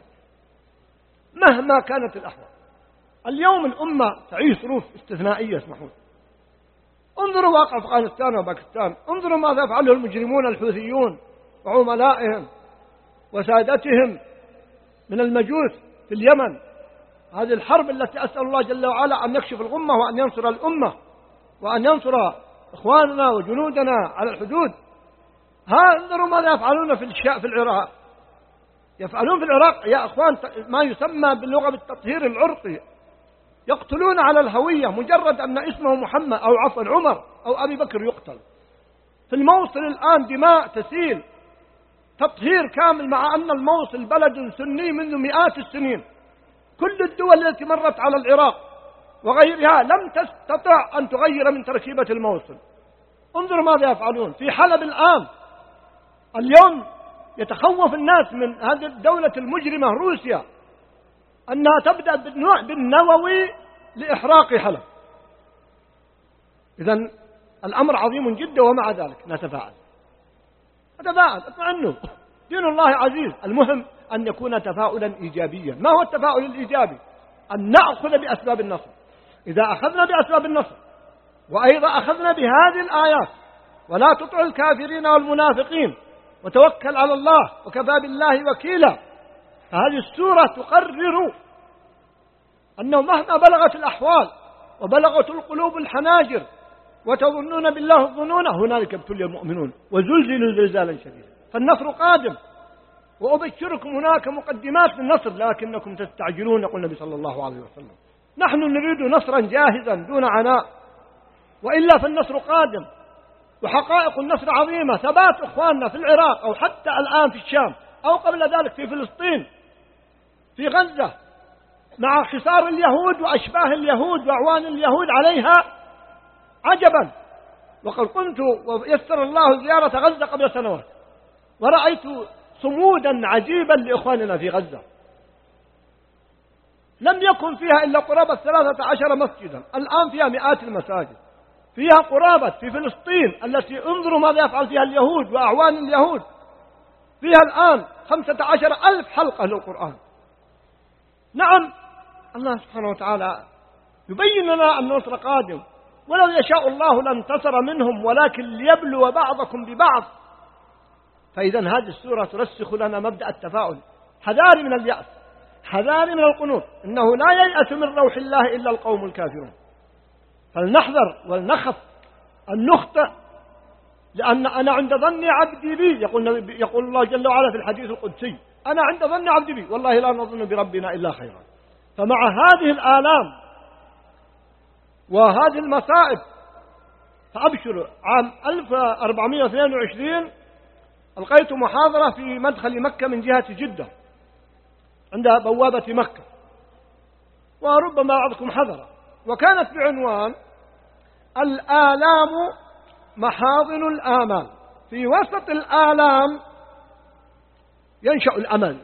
مهما كانت الأحوال. اليوم الأمة تعيش ظروف استثنائية اسمحوا. انظروا واقع أفغانستان وباكستان، انظروا ماذا يفعله المجرمون الحوثيون وعملائهم وسادتهم من المجوس في اليمن. هذه الحرب التي أسأل الله جل وعلا أن يكشف الغمة وأن ينصر الأمة وأن ينصر إخواننا وجنودنا على الحدود. ها انظروا ماذا يفعلون في الشاء في العراق، يفعلون في العراق يا أخوان ما يسمى باللغة بالتطهير العرقي، يقتلون على الهوية مجرد أن اسمه محمد أو عفوا عمر أو أبي بكر يقتل. في الموصل الآن دماء تسيل، تطهير كامل، مع أن الموصل بلد سني منذ مئات السنين. كل الدول التي مرت على العراق وغيرها لم تستطع أن تغير من تركيبة الموصل. انظروا ماذا يفعلون في حلب الآن. اليوم يتخوف الناس من هذه الدولة المجرمة روسيا أنها تبدأ بالنوع بالنووي لإحراق حلب. إذن الأمر عظيم جدا، ومع ذلك نتفاعل نتفاعل اطمئنوا، دين الله عزيز. المهم أن يكون تفاؤلا إيجابيا. ما هو التفاؤل الإيجابي؟ أن نأخذ بأسباب النصر. إذا أخذنا بأسباب النصر وأيضا أخذنا بهذه الآيات ولا تطع الكافرين والمنافقين وتوكل على الله وكفى بالله وكيلا، فهذه السورة تقرر أنه مهما بلغت الأحوال وبلغت القلوب الحناجر وتظنون بالله الظنون هنالك ابتلي المؤمنون وزلزلوا زلزالا شديدا. فالنصر قادم، وأبشركم هناك مقدمات للنصر لكنكم تستعجلون، يقول النبي صلى الله عليه وسلم. نحن نريد نصرا جاهزا دون عناء، وإلا فالنصر قادم. وحقائق النصر عظيمة، ثبات إخواننا في العراق أو حتى الآن في الشام أو قبل ذلك في فلسطين في غزة مع حصار اليهود وأشباه اليهود وأعوان اليهود عليها عجبا. وقد كنت ويسر الله زيارة غزة قبل سنوات ورأيت صمودا عجيبا لإخواننا في غزة، لم يكن فيها إلا قرابة ثلاثة عشر مسجدا، الآن فيها مئات المساجد. فيها قرابة في فلسطين التي انظروا ماذا يفعل فيها اليهود وأعوان اليهود، فيها الآن خمسة عشر ألف حلقة للقرآن. نعم الله سبحانه وتعالى يبين لنا أن النصر قادم، ولو يشاء الله لانتصر منهم ولكن ليبلو بعضكم ببعض. فإذا هذه السورة ترسخ لنا مبدأ التفاؤل. حذاري من اليأس، حذاري من القنوط، إنه لا ييأس من روح الله إلا القوم الكافرون. فلنحذر ولنخف أن نخطئ، لأن أنا عند ظن عبدي بي، يقول, يقول الله جل وعلا في الحديث القدسي أنا عند ظن عبدي بي والله لا نظن بربنا إلا خيرا. فمع هذه الآلام وهذه المصائب فأبشر عام ألف وأربعمائة واثنين وعشرين ألقيت محاضرة في مدخل مكة من جهة جدة عند بوابة مكة، وربما بعضكم حضر، وكانت بعنوان الآلام محاضن الآمال، في وسط الآلام ينشأ الأمل.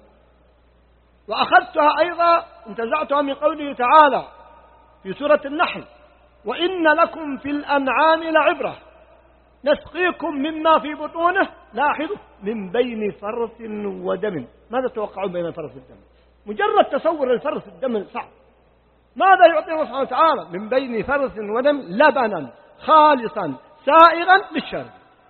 وأخذتها أيضا انتزعتها من قوله تعالى في سورة النحل: وإن لكم في الأنعام لعبرة نسقيكم مما في بطونه، لاحظوا، من بين فرث ودم. ماذا تتوقعون بين الفرث والدم؟ مجرد تصور الفرث والدم صعب. ماذا يعطي الله سبحانه وتعالى؟ من بين فرث ودم لبنا خالصا سائغا للشرب.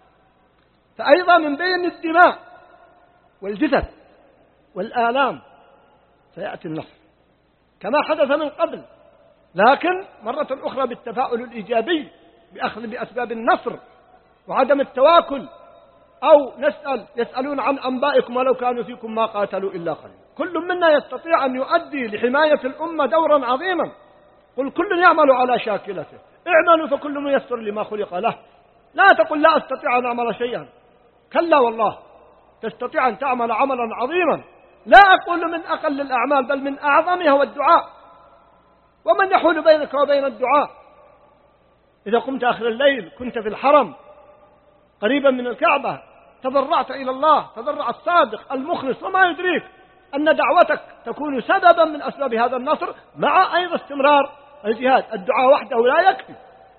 فأيضا من بين الدماء والجثث والآلام سيأتي النصر كما حدث من قبل، لكن مرة أخرى بالتفاؤل الإيجابي بأخذ بأسباب النصر وعدم التواكل. أو نسأل يسألون عن أنبائكم ولو كانوا فيكم ما قاتلوا إلا قليلا. كل منا يستطيع أن يؤدي لحماية الأمة دورا عظيما. قل كل يعمل على شاكلته، اعملوا فكل ميسر لما خلق له. لا تقل لا أستطيع أن أعمل شيئا، كلا والله تستطيع أن تعمل عملا عظيما. لا أقول من أقل الأعمال بل من أعظمها هو الدعاء. ومن يحول بينك وبين الدعاء؟ إذا قمت آخر الليل كنت في الحرم قريبا من الكعبة تضرعت إلى الله تضرع الصادق المخلص، وما يدريك أن دعوتك تكون سببا من أسباب هذا النصر، مع أيضا استمرار الجهاد. الدعاء وحده لا يكفي،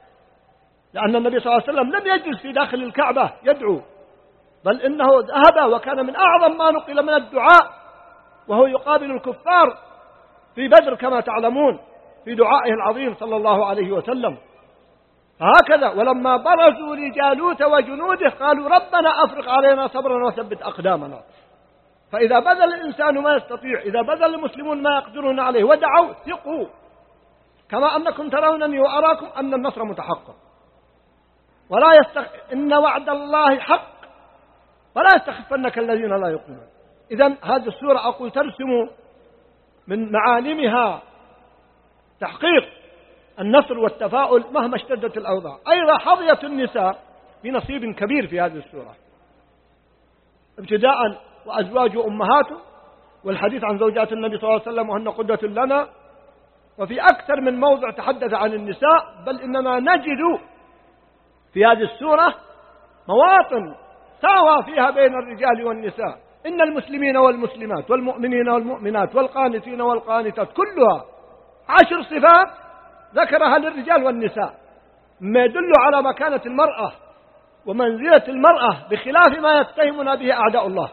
لأن النبي صلى الله عليه وسلم لم يجلس في داخل الكعبة يدعو، بل إنه ذهب، وكان من أعظم ما نقل من الدعاء وهو يقابل الكفار في بدر كما تعلمون في دعائه العظيم صلى الله عليه وسلم. هكذا ولما برزوا لجالوت وجنوده قالوا ربنا أفرغ علينا صبرا وثبت أقدامنا. فإذا بذل الإنسان ما يستطيع، إذا بذل المسلمون ما يقدرون عليه ودعوا، ثقوا كما أنكم ترونني وأراكم أن النصر متحقق. ولا يستخ... إن وعد الله حق ولا يستخفنك الذين لا يؤمنون. إذن هذه السورة أقول ترسم من معالمها تحقيق النصر والتفاؤل مهما اشتدت الأوضاع. أيضا حظية النساء بنصيب كبير في هذه السورة ابتداء، وأزواج أمهاته، والحديث عن زوجات النبي صلى الله عليه وسلم وهن قدوة لنا. وفي أكثر من موضع تحدث عن النساء، بل إننا نجد في هذه السورة مواطن ساوى فيها بين الرجال والنساء. إن المسلمين والمسلمات والمؤمنين والمؤمنات والقانتين والقانتات كلها عشر صفات ذكرها للرجال والنساء، ما يدل على مكانة المرأة ومنزلة المرأة بخلاف ما يتهمنا به أعداء الله،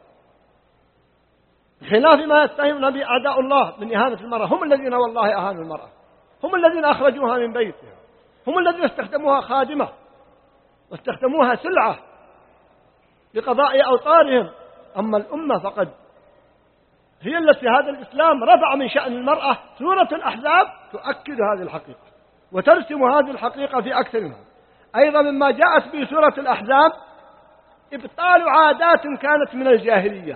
بخلاف ما يتهمنا به أعداء الله من إهانة المرأة. هم الذين والله أهانوا المرأة، هم الذين أخرجوها من بيتها، هم الذين استخدموها خادمة واستخدموها سلعة لقضاء أوطارهم. أما الأمة فقد هي التي هذا الإسلام رفع من شأن المرأة. سورة الأحزاب تؤكد هذه الحقيقة وترسم هذه الحقيقة في أكثر منها. أيضا مما جاءت به سورة الأحزاب إبطال عادات كانت من الجاهلية.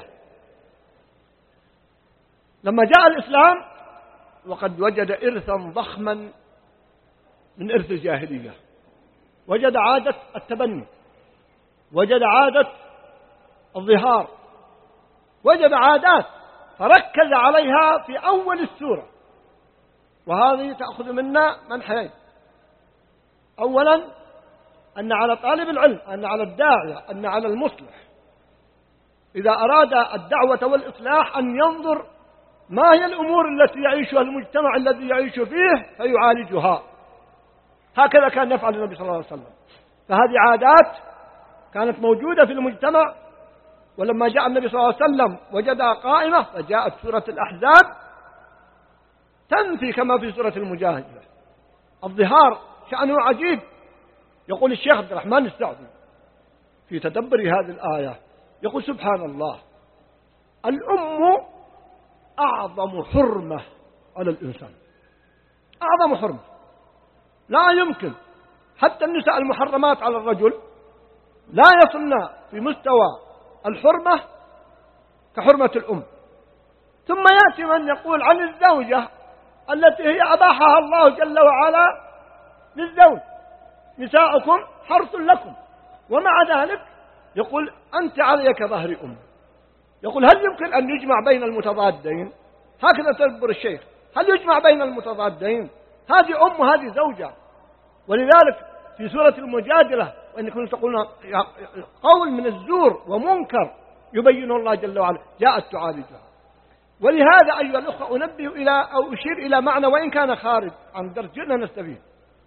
لما جاء الإسلام وقد وجد إرثا ضخما من إرث الجاهلية، وجد عادة التبني، وجد عادة الظهار، وجد عادات فركز عليها في أول السورة. وهذه تأخذ منا منحين: أولا أن على طالب العلم، أن على الداعية، أن على المصلح إذا أراد الدعوة والإصلاح أن ينظر ما هي الأمور التي يعيشها المجتمع الذي يعيش فيه فيعالجها. هكذا كان يفعل النبي صلى الله عليه وسلم. فهذه عادات كانت موجودة في المجتمع، ولما جاء النبي صلى الله عليه وسلم وجدها قائمة، فجاءت سورة الأحزاب تنفي كما في سورة المجاهدة. الظهار شأنه عجيب. يقول الشيخ عبد الرحمن السعدي في تدبر هذه الآية، يقول سبحان الله، الأم أعظم حرمة على الإنسان، أعظم حرمة. لا يمكن حتى النساء المحرمات على الرجل لا يصلن في مستوى الحرمة كحرمة الأم. ثم يأتي من يقول عن الزوجة التي هي أباحها الله جل وعلا للزوج، نساؤكم حرث لكم، ومع ذلك يقول أنت علي كظهر أم. يقول هل يمكن أن يجمع بين المتضادين؟ هكذا تدبر الشيخ، هل يجمع بين المتضادين؟ هذه أم وهذه زوجة. ولذلك في سورة المجادلة وإنكم تقولون قول من الزور ومنكر يبين الله جل وعلا جاءت تعالجها. ولهذا أيها الأخوة أنبه إلى أو أشير إلى معنى وإن كان خارج عن درس جئنا نستفيد.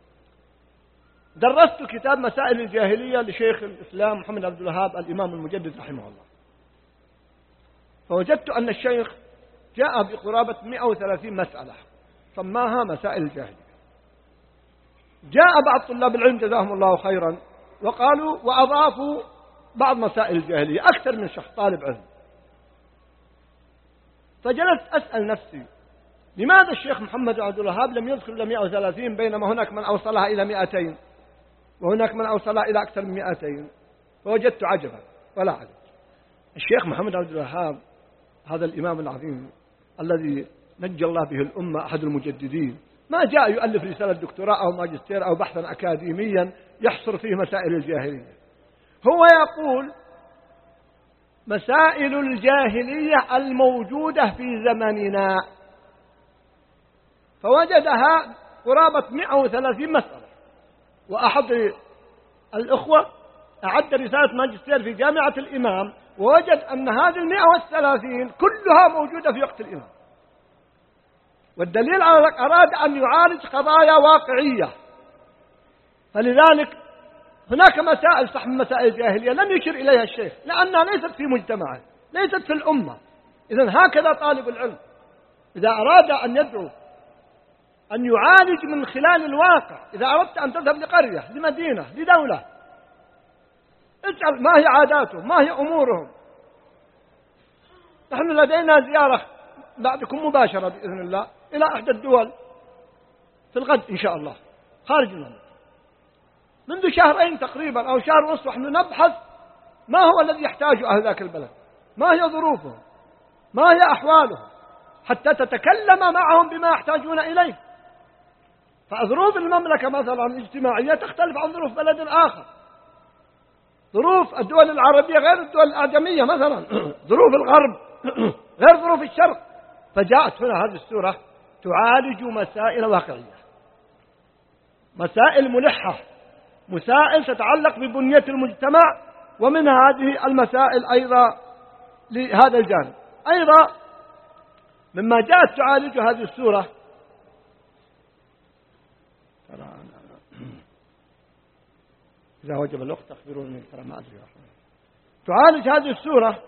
درست كتاب مسائل الجاهلية لشيخ الإسلام محمد عبد الوهاب الإمام المجدد رحمه الله، فوجدت أن الشيخ جاء بقرابة مئة وثلاثين مسألة سماها مسائل الجاهلية. جاء بعض طلاب العلم جزاهم الله خيرا وقالوا وأضافوا بعض مسائل الجاهلية، أكثر من شخص طالب علم. فجلست أسأل نفسي لماذا الشيخ محمد عبد الوهاب لم يذكر إلا مئة وثلاثين بينما هناك من أوصلها إلى مئتين وهناك من أوصلها إلى أكثر من مئتين؟ فوجدت عجبا ولا عجب. الشيخ محمد عبد الوهاب هذا الإمام العظيم الذي نجى الله به الأمة، أحد المجددين، ما جاء يؤلف رسالة دكتوراه أو ماجستير أو بحثا أكاديميا يحصر فيه مسائل الجاهلية. هو يقول مسائل الجاهلية الموجودة في زمننا، فوجدها قرابة مئة وثلاثين مسألة. وأحد الأخوة أعد رسالة ماجستير في جامعة الإمام ووجد أن هذه المئة والثلاثين كلها موجودة في وقت الإمام. والدليل على ذلك أراد أن يعالج قضايا واقعية، فلذلك هناك مسائل صح من مسائل الجاهلية لم يشر إليها الشيخ لأنها ليست في مجتمعه، ليست في الأمة. إذن هكذا طالب العلم إذا أراد أن يدعو أن يعالج من خلال الواقع. إذا أردت أن تذهب لقرية لمدينة لدولة، اسأل ما هي عاداتهم، ما هي أمورهم. نحن لدينا زيارة بعدكم مباشرة بإذن الله إلى إحدى الدول في الغد إن شاء الله خارج المملكة. منذ شهرين تقريبا أو شهر ونصف نحن نبحث ما هو الذي يحتاجه أهل ذاك البلد، ما هي ظروفهم، ما هي أحوالهم، حتى تتكلم معهم بما يحتاجون إليه. فظروف المملكة مثلا الاجتماعية تختلف عن ظروف بلد آخر. ظروف الدول العربية غير الدول الأعجمية مثلا، ظروف الغرب غير ظروف الشرق. فجاءت هنا هذه السورة تعالج مسائل واقعية، مسائل ملحة، مسائل تتعلق ببنية المجتمع، ومن هذه المسائل أيضا لهذا الجانب. أيضا مما جاءت تعالج هذه السورة إذا وجب الوقت أخبروني ترى ما أدري. تعالج هذه السورة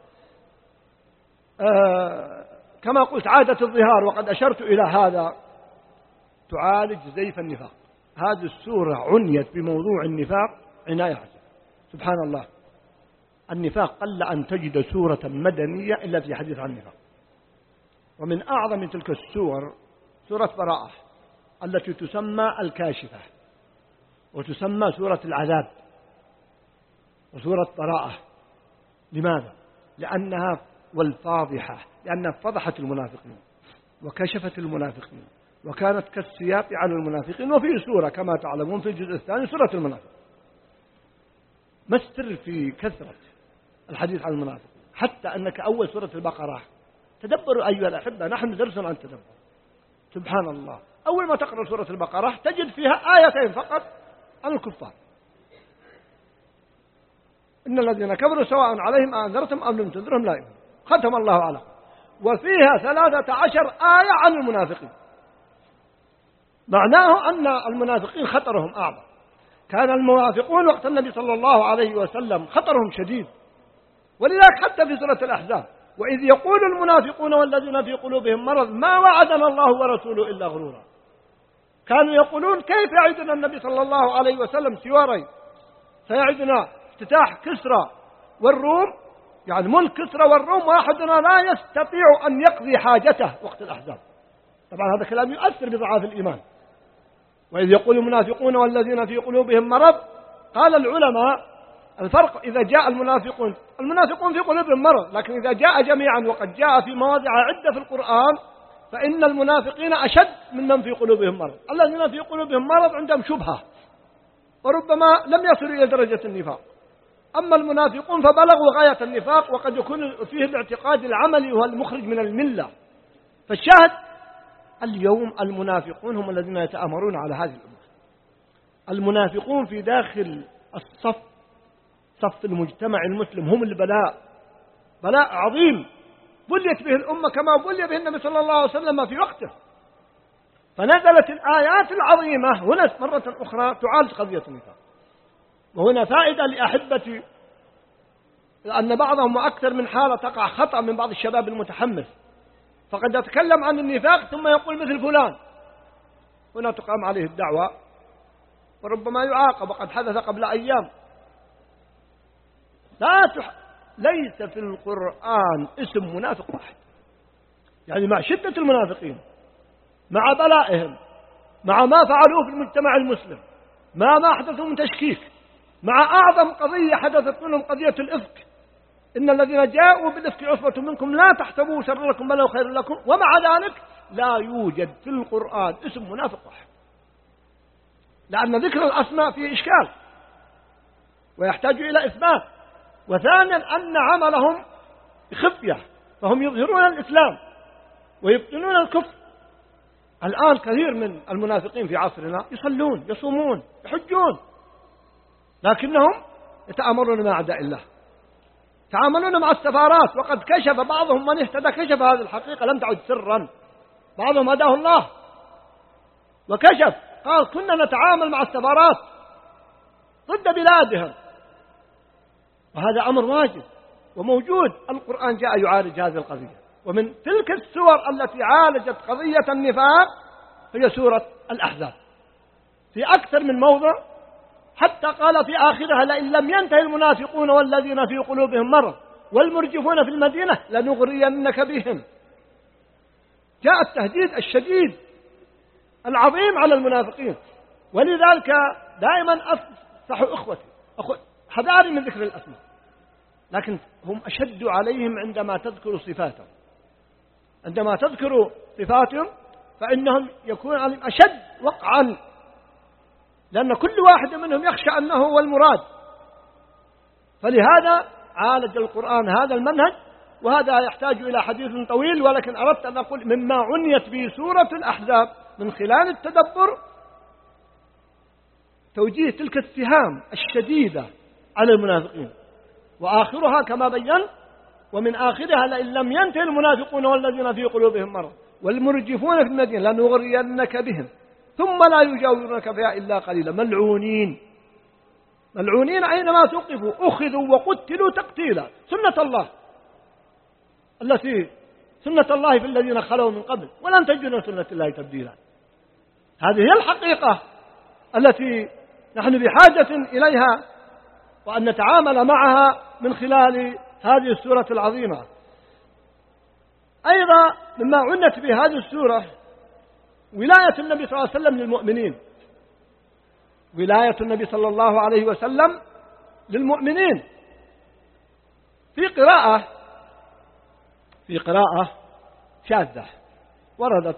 آه كما قلت عادة الظهار، وقد أشرت إلى هذا. تعالج زيف النفاق. هذه السورة عنيت بموضوع النفاق عناية حسنة. سبحان الله، النفاق قل أن تجد سورة مدنية إلا في حديث عن النفاق. ومن أعظم تلك السور سورة براءة التي تسمى الكاشفة، وتسمى سورة العذاب وسورة براءة. لماذا؟ لأنها والفاضحة، لأنها فضحت المنافقين وكشفت المنافقين، وكانت كالسياط على المنافقين. وفي سورة كما تعلمون في الجزء الثاني سورة المنافق. ما السر في كثرة الحديث عن المنافقين؟ حتى أنك أول سورة البقرة، تدبروا أيها الأحبة، نحن درس عن التدبر. سبحان الله، أول ما تقرأ سورة البقرة تجد فيها آيتين فقط عن الكفار: إن الذين كفروا سواء عليهم أنذرتم أم لم تنذرهم لا يؤمنون، ختم الله على. وفيها ثلاثة عشر آية عن المنافقين. معناه أن المنافقين خطرهم أعظم. كان المنافقون وقت النبي صلى الله عليه وسلم خطرهم شديد. ولذلك حتى في سورة الأحزاب: وإذ يقول المنافقون والذين في قلوبهم مرض ما وعدنا الله ورسوله إلا غرورا. كانوا يقولون كيف يعدنا النبي صلى الله عليه وسلم سوارين، سيعدنا افتتاح كسرى والروم، يعني ملك كسرى والروم، واحدنا لا يستطيع أن يقضي حاجته وقت الأحزاب. طبعا هذا كلام يؤثر بضعاف الإيمان. وإذ يقول المنافقون والذين في قلوبهم مرض، قال العلماء الفرق إذا جاء المنافقون المنافقون في قلوبهم مرض، لكن إذا جاء جميعا وقد جاء في مواضع عدة في القرآن فإن المنافقين أشد ممن في قلوبهم مرض. الذين في قلوبهم مرض عندهم شبهة، وربما لم يصلوا إلى درجة النفاق. أما المنافقون فبلغوا غاية النفاق، وقد يكون فيه الاعتقاد العملي وهو المخرج من الملة. فالشاهد اليوم المنافقون هم الذين يتآمرون على هذه الأمة. المنافقون في داخل الصف، صف المجتمع المسلم، هم البلاء، بلاء عظيم بليت به الأمة كما بلي به النبي صلى الله عليه وسلم في وقته. فنزلت الآيات العظيمة هنا مرة أخرى تعالج قضية النفاق. وهنا فائدة لأحبتي، لأن بعضهم وأكثر من حالة تقع خطأ من بعض الشباب المتحمس، فقد يتكلم عن النفاق ثم يقول مثل فلان، هنا تقام عليه الدعوة وربما يعاقب. وقد حدث قبل أيام. لا تح... ليس في القرآن اسم منافق واحد. يعني مع شدة المنافقين، مع بلائهم، مع ما فعلوه في المجتمع المسلم، مع ما حدثوا من تشكيك، مع أعظم قضية حدثت منهم قضية الإفك، إن الذين جاءوا بالإفك عصبة منكم لا تحسبوه شر لكم بل هو خير لكم، ومع ذلك لا يوجد في القرآن اسم منافق واحد، لأن ذكر الأسماء فيه إشكال ويحتاج إلى إثبات. وثانيا أن عملهم خفية، فهم يظهرون الإسلام ويبطنون الكفر. الآن كثير من المنافقين في عصرنا يصلون، يصومون، يحجون، لكنهم يتآمرون مع أعداء الله، يتعاملون مع السفارات. وقد كشف بعضهم من اهتدى، كشف هذه الحقيقة لم تعد سرا، بعضهم هداه الله وكشف، قال كنا نتعامل مع السفارات ضد بلادهم، وهذا أمر واجب وموجود. القرآن جاء يعالج هذه القضية. ومن تلك السور التي عالجت قضية النفاق هي سورة الأحزاب في أكثر من موضع، حتى قال في آخرها لئن لم ينتهي المنافقون والذين في قلوبهم مرض والمرجفون في المدينة لنغرينك بهم. جاء التهديد الشديد العظيم على المنافقين. ولذلك دائما أنصح إخوتي حذاري من ذكر الأسماء، لكن هم أشد عليهم عندما تذكر صفاتهم. عندما تذكر صفاتهم فإنهم يكون عليهم أشد وقعا، لأن كل واحد منهم يخشى أنه هو المراد. فلهذا عالج القرآن هذا المنهج، وهذا يحتاج إلى حديث طويل، ولكن أردت أن أقول مما عنيت به سورة الأحزاب من خلال التدبر توجيه تلك السهام الشديدة على المنافقين. وآخرها كما بيّن ومن آخرها لئن لم ينتهي المنافقون والذين في قلوبهم مرض والمرجفون في المدينة لنغرينك بهم ثم لا يجاورونك فيها إلا قليلا. ملعونين، ملعونين أينما توقفوا، أخذوا وقتلوا تقتيلا. سنة الله التي سنة الله في الذين خلوا من قبل ولن تجد سنة الله تبديلا. هذه هي الحقيقة التي نحن بحاجة إليها، وأن نتعامل معها من خلال هذه السورة العظيمة. أيضا مما عنت بهذه السورة ولاية النبي صلى الله عليه وسلم للمؤمنين، ولاية النبي صلى الله عليه وسلم للمؤمنين. في قراءة في قراءة شاذة وردت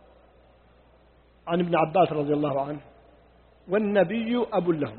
عن ابن عباس رضي الله عنه: والنبي أب لهم.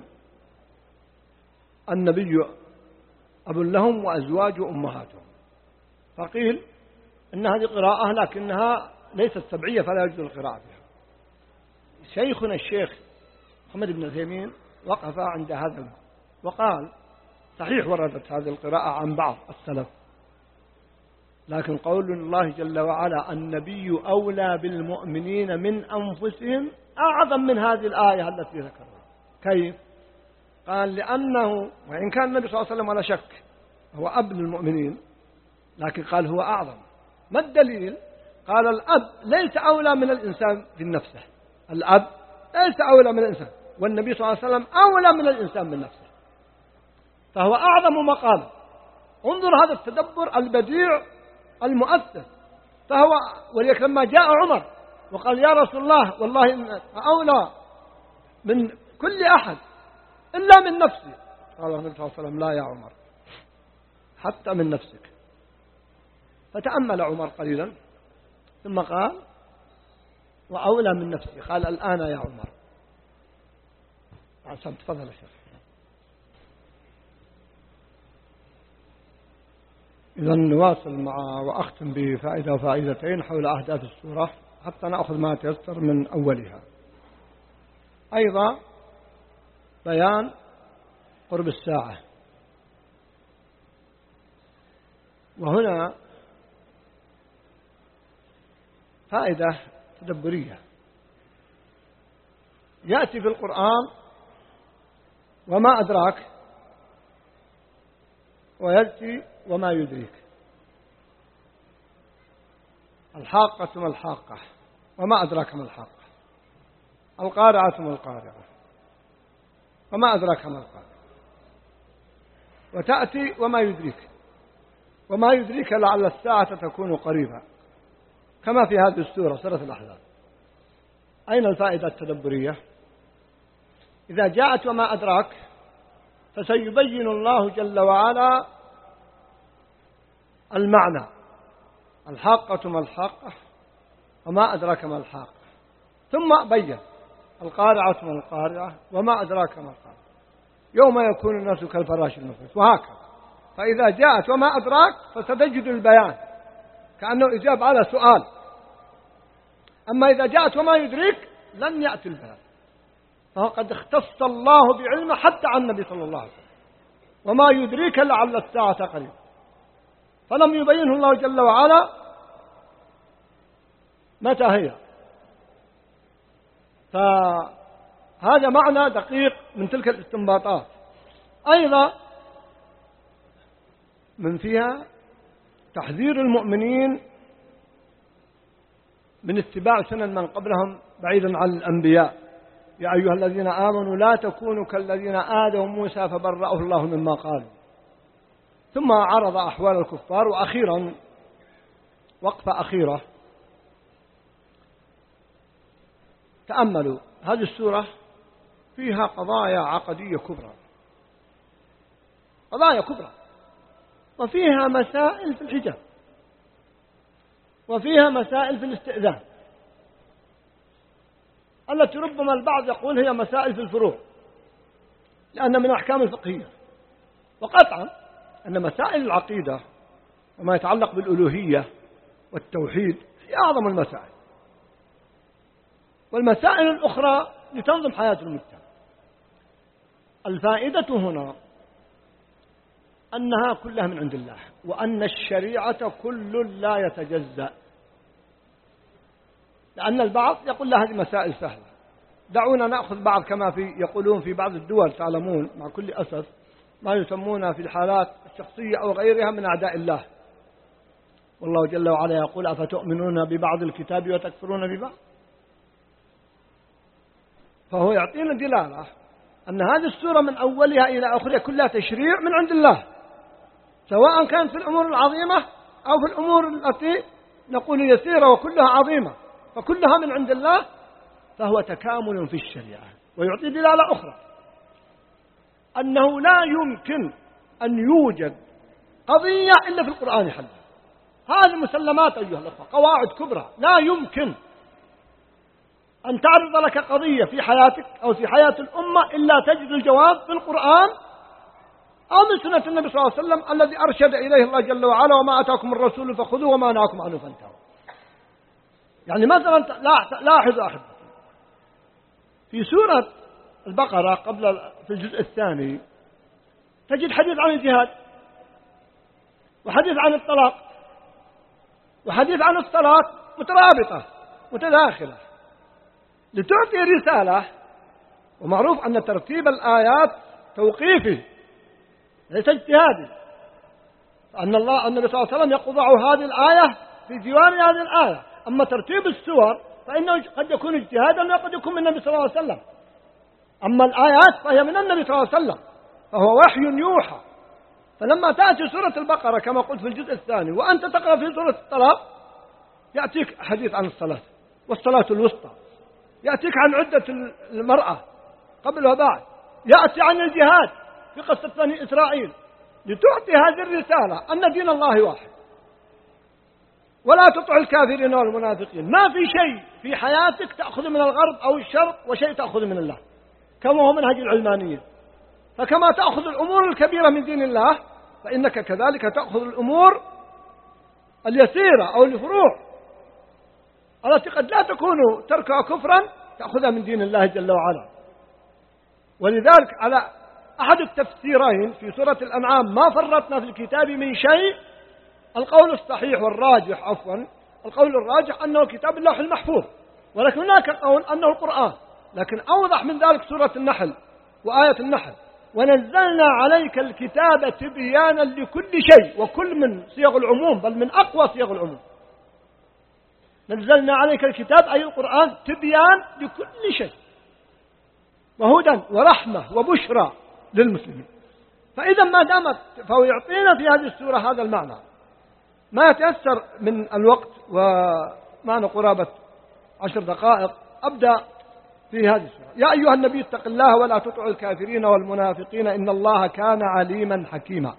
النبي أب لهم وأزواج أمهاتهم. فقيل إن هذه قراءة لكنها ليست سبعية فلا يجوز القراءة فيها. شيخنا الشيخ محمد بن عثيمين وقف عند هذا وقال: صحيح وردت هذه القراءة عن بعض السلف، لكن قول الله جل وعلا النبي أولى بالمؤمنين من أنفسهم أعظم من هذه الآية التي ذكرها. كيف؟ قال: لأنه وإن كان النبي صلى الله عليه وسلم ولا شك هو أب للمؤمنين، لكن قال هو أعظم. ما الدليل؟ قال: الأب ليس أولى من الإنسان في نفسه، الأب ليس أولى من الإنسان، والنبي صلى الله عليه وسلم أولى من الإنسان من نفسه، فهو أعظم مقام. انظر هذا التدبر البديع المؤثر. فهو ولذلك لما جاء عمر وقال: يا رسول الله والله إن أولى من كل أحد إلا من نفسي، قال النبي صلى الله عليه وسلم: لا يا عمر، حتى من نفسك. فتأمل عمر قليلا ثم قال: وأولى من نفسي. قال: الآن يا عمر. عشان تفضل يا شيخ. إذا نواصل مع وأختم بفائدة وفائدتين حول أهداف السورة حتى نأخذ ما تيسر من أولها. أيضا بيان قرب الساعة، وهنا فائدة تدبرية. يأتي في القرآن وما أدراك، ويأتي وما يدريك. الحاقة ما الحاقة، وما أدراك ما الحاقة. القارعة ما القارعة، وما أدراك ما القارعة. وتأتي وما يدريك، وما يدريك لعل الساعة تكون قريبا، كما في هذه السورة سورة الأحزاب. أين الفائدة التدبرية؟ إذا جاءت وما أدراك فسيبين الله جل وعلا المعنى. الحاقة ما الحاقة، وما أدراك ما الحاقة، ثم بين القارعة ما القارعة، وما أدراك ما القارعة، يوم يكون الناس كالفراش المبثوث، وهكذا. فإذا جاءت وما أدراك فستجد البيان كأنه إجابة على سؤال. أما إذا جاءت وما يدريك لن يأتي البيان، فهو قد اختص الله بعلمه حتى عن النبي صلى الله عليه وسلم. وما يدريك لعل الساعة قريبة، فلم يبينه الله جل وعلا متى هي. فهذا معنى دقيق من تلك الاستنباطات. أيضا من فيها تحذير المؤمنين من اتباع سنن من قبلهم بعيدا عن الأنبياء. يا أيها الذين آمنوا لا تكونوا كالذين آذوا موسى فبرأه الله مما قالوا. ثم عرض أحوال الكفار. وأخيرا وقفة أخيرة، تأملوا هذه السورة فيها قضايا عقدية كبرى، قضايا كبرى، وفيها مسائل في الحجاب، وفيها مسائل في الاستئذان التي ربما البعض يقول هي مسائل في الفروع لأن من أحكام الفقهية. وقطعا أن مسائل العقيدة وما يتعلق بالألوهية والتوحيد هي أعظم المسائل، والمسائل الأخرى لتنظم حياة المجتمع. الفائدة هنا أنها كلها من عند الله، وأن الشريعة كل لا يتجزأ. لأن البعض يقول لا هذه مسائل سهلة، دعونا نأخذ بعض كما في يقولون في بعض الدول، تعلمون مع كل أسف ما يسمونها في الحالات الشخصية أو غيرها من أعداء الله. والله جل وعلا يقول أفتؤمنون ببعض الكتاب وتكفرون ببعض. فهو يعطينا دلالة أن هذه السورة من أولها إلى آخرها كلها تشريع من عند الله، سواء كانت في الأمور العظيمة أو في الأمور التي نقول يسيرة وكلها عظيمة، فكلها من عند الله. فهو تكامل في الشريعة. ويعطي دلالة أخرى أنه لا يمكن أن يوجد قضية إلا في القرآن حلها. هذه مسلمات أيها الأخوة، قواعد كبرى. لا يمكن أن تعرض لك قضية في حياتك أو في حياة الأمة إلا تجد الجواب في القرآن أو من سنة النبي صلى الله عليه وسلم الذي أرشد إليه الله جل وعلا: وما أتاكم الرسول فخذوه وما نهاكم عنه فانتهوا. يعني مثلا لاحظوا أحبتي في سورة البقرة قبل في الجزء الثاني تجد حديث عن الجهاد، وحديث عن الطلاق، وحديث عن الصلاة، مترابطة متداخلة لتعطي رسالة. ومعروف أن ترتيب الآيات توقيفي ليس اجتهادي، أن الله النبي صلى الله عليه وسلم يقضع هذه الآية في جوار هذه الآية. أما ترتيب السور فإنه قد يكون اجتهادا وقد يكون من النبي صلى الله عليه وسلم. أما الآيات فهي من النبي صلى الله عليه وسلم، فهو وحي يوحى. فلما تأتي سورة البقرة كما قلت في الجزء الثاني وأنت تقرأ في سورة الطلاق يأتيك حديث عن الصلاة والصلاة الوسطى، يأتيك عن عدة المرأة قبل وبعد، يأتي عن الجهاد في قصة بني إسرائيل، لتعطي هذه الرسالة أن دين الله واحد، ولا تطع الكافرين والمنافقين. ما في شيء في حياتك تأخذ من الغرب أو الشرق وشيء تأخذ من الله. كما هو منهج العلمانيين. فكما تأخذ الأمور الكبيرة من دين الله فإنك كذلك تأخذ الأمور اليسيرة أو الفروع التي قد لا تكون تركها كفرا تأخذها من دين الله جل وعلا. ولذلك على أحد التفسيرين في سورة الأنعام ما فرطنا في الكتاب من شيء، القول الصحيح والراجح عفوا القول الراجح أنه كتاب اللوح المحفوظ، ولكن هناك قول أنه القرآن. لكن أوضح من ذلك سورة النحل وآية النحل: ونزلنا عليك الكتاب تبيانا لكل شيء، وكل من صيغ العموم بل من أقوى صيغ العموم. نزلنا عليك الكتاب أي القرآن تبيان لكل شيء وهدى ورحمة وبشرى للمسلمين. فإذا ما دامت فهو يعطينا في هذه السورة هذا المعنى. ما يتأثر من الوقت ومعنى قرابة عشر دقائق أبدأ في هذه السورة. يا أيها النبي اتق الله ولا تطع الكافرين والمنافقين إن الله كان عليما حكيما.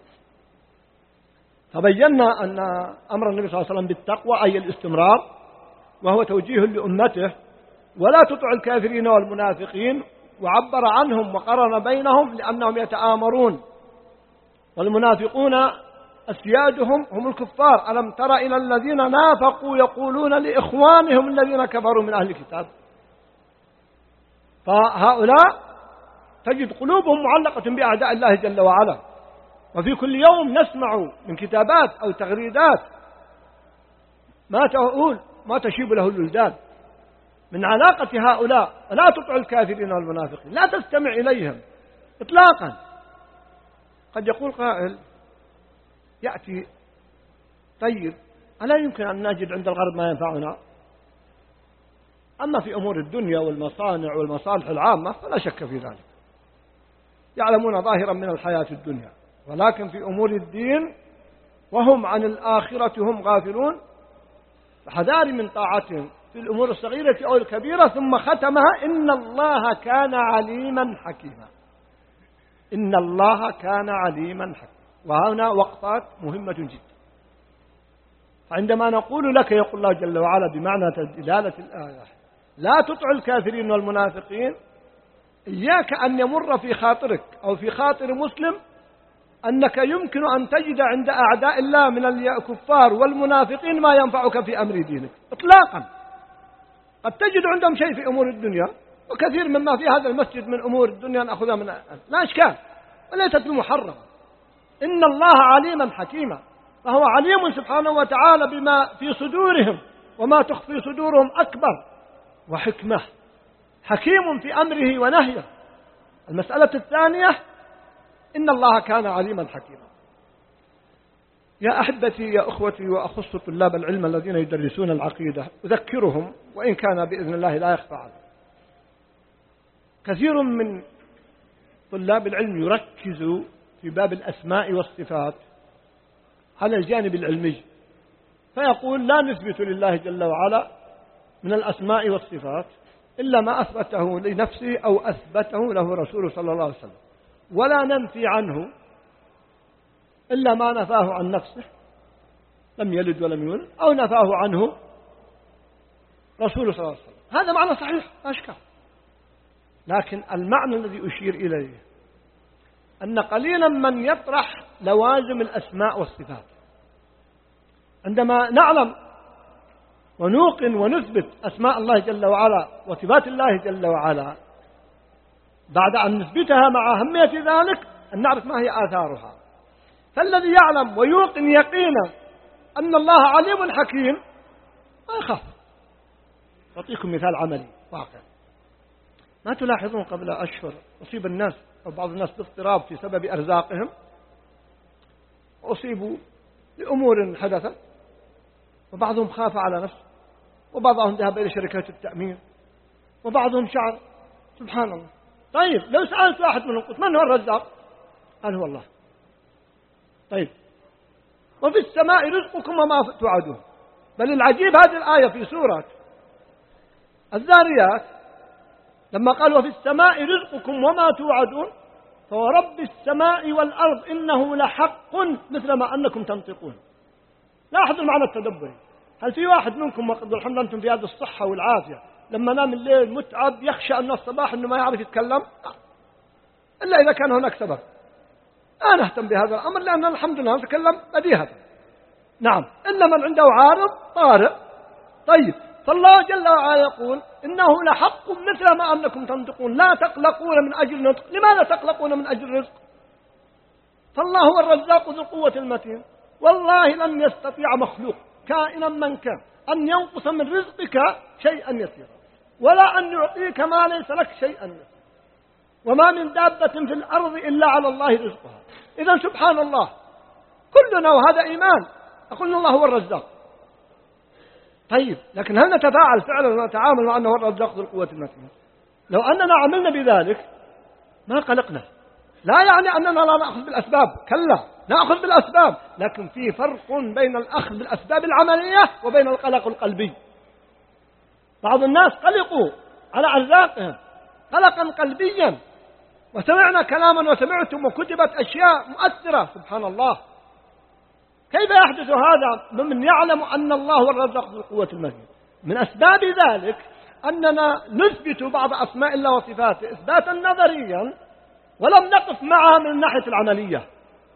فبينا أن أمر النبي صلى الله عليه وسلم بالتقوى أي الاستمرار، وهو توجيه لأمته: ولا تطع الكافرين والمنافقين، وعبر عنهم وقرن بينهم لأنهم يتآمرون، والمنافقون أسيادهم هم الكفار. ألم تر إلى الذين نافقوا يقولون لإخوانهم الذين كفروا من أهل الكتاب. فهؤلاء تجد قلوبهم معلقة بأعداء الله جل وعلا، وفي كل يوم نسمع من كتابات أو تغريدات ما تقول ما تشيب له الولدان من علاقة هؤلاء. لا تطع الكافرين والمنافقين، لا تستمع إليهم إطلاقا. قد يقول قائل يأتي: طيب ألا يمكن أن نجد عند الغرب ما ينفعنا؟ أما في أمور الدنيا والمصانع والمصالح العامة فلا شك في ذلك، يعلمون ظاهرا من الحياة الدنيا، ولكن في أمور الدين وهم عن الآخرة هم غافلون. فحذار من طاعتهم في الأمور الصغيرة أو الكبيرة. ثم ختمها: إن الله كان عليما حكيما. إن الله كان عليما حكيما. وهنا وقفات مهمة جدا. عندما نقول لك يقول الله جل وعلا بمعنى دلالة الآية: لا تطع الكافرين والمنافقين، إياك أن يمر في خاطرك أو في خاطر مسلم أنك يمكن أن تجد عند أعداء الله من الكفار والمنافقين ما ينفعك في أمر دينك إطلاقا. قد تجد عندهم شيء في أمور الدنيا، وكثير مما في هذا المسجد من أمور الدنيا نأخذها من لا إشكال، وليست بمحرمة. إن الله عليما حكيما، فهو عليم سبحانه وتعالى بما في صدورهم، وما تخفي صدورهم أكبر، وحكمة، حكيم في أمره ونهيه. المسألة الثانية: إن الله كان عليما حكيما. يا أحبتي يا أخوتي، وأخص طلاب العلم الذين يدرسون العقيدة أذكرهم، وإن كان بإذن الله لا يخفى عنه، كثير من طلاب العلم يركز في باب الأسماء والصفات على الجانب العلمي، فيقول: لا نثبت لله جل وعلا من الأسماء والصفات إلا ما أثبته لنفسه أو أثبته له رسوله صلى الله عليه وسلم، ولا ننفي عنه إلا ما نفاه عن نفسه، لم يلد ولم يولد، أو نفاه عنه رسوله صلى الله عليه وسلم. هذا معنى صحيح لا أشكال، لكن المعنى الذي أشير إليه أن قليلا من يطرح لوازم الأسماء والصفات. عندما نعلم ونوقن ونثبت أسماء الله جل وعلا وصفات الله جل وعلا، بعد أن نثبتها مع أهمية ذلك أن نعرف ما هي آثارها. فالذي يعلم ويوقن يقينا أن الله عليم حكيم ما يخاف. أعطيكم مثال عملي واقع. ما تلاحظون قبل أشهر أصيب الناس أو بعض الناس باضطراب في سبب أرزاقهم، وأصيبوا لأمور حدثت، وبعضهم خاف على نفسه، وبعضهم ذهب إلى شركات التأمين، وبعضهم شعر سبحان الله. طيب لو سألت واحد منهم قلت: من هو الرزاق؟ قال: هو الله. طيب وفي السماء رزقكم وما توعدون. بل العجيب هذه الآية في سورة الذاريات لما قال: وفي السماء رزقكم وما توعدون فورب السماء والأرض إنه لحق مثل ما أنكم تنطقون. لاحظوا المعنى التدبري. هل في واحد منكم وقد الحمد أنتم في هذه الصحة والعافية لما نام الليل متعب يخشى أن الصباح أنه ما يعرف يتكلم، إلا إذا كان هناك سبب. أنا أهتم بهذا الأمر لأن الحمد لله نتكلم بديهة. نعم، إلا من عنده عارض طارئ. طيب، فالله جل وعلا يقول إنه لحق مثل ما أنكم تنطقون لا تقلقون من أجل نطق. لماذا تقلقون من أجل رزق؟ فالله هو الرزاق ذو القوة المتين. والله لن يستطيع مخلوق كائنا من كان أن ينقص من رزقك شيئا يسيرا، ولا أن يعطيك ما ليس لك شيئا يسيرا. وما من دابة في الأرض إلا على الله رزقها. إذا سبحان الله كلنا، وهذا إيمان، أقول الله هو الرزاق. طيب، لكن هل نتفاعل فعلا ونتعامل مع أنه هو الرزاق ذو القوة المتين؟ لو أننا عملنا بذلك ما قلقنا. لا يعني أننا لا نأخذ بالأسباب، كلا، نأخذ بالأسباب، لكن في فرق بين الأخذ بالأسباب العملية وبين القلق القلبي. بعض الناس قلقوا على أرزاقهم قلقا قلبيا، وسمعنا كلاما وسمعتم وكتبت أشياء مؤثرة. سبحان الله، كيف يحدث هذا ممن يعلم أن الله هو الرزاق ذو القوة المتين؟ من أسباب ذلك أننا نثبت بعض أسماء الله وصفاته إثباتا نظريا ولم نقف معها من الناحية العملية.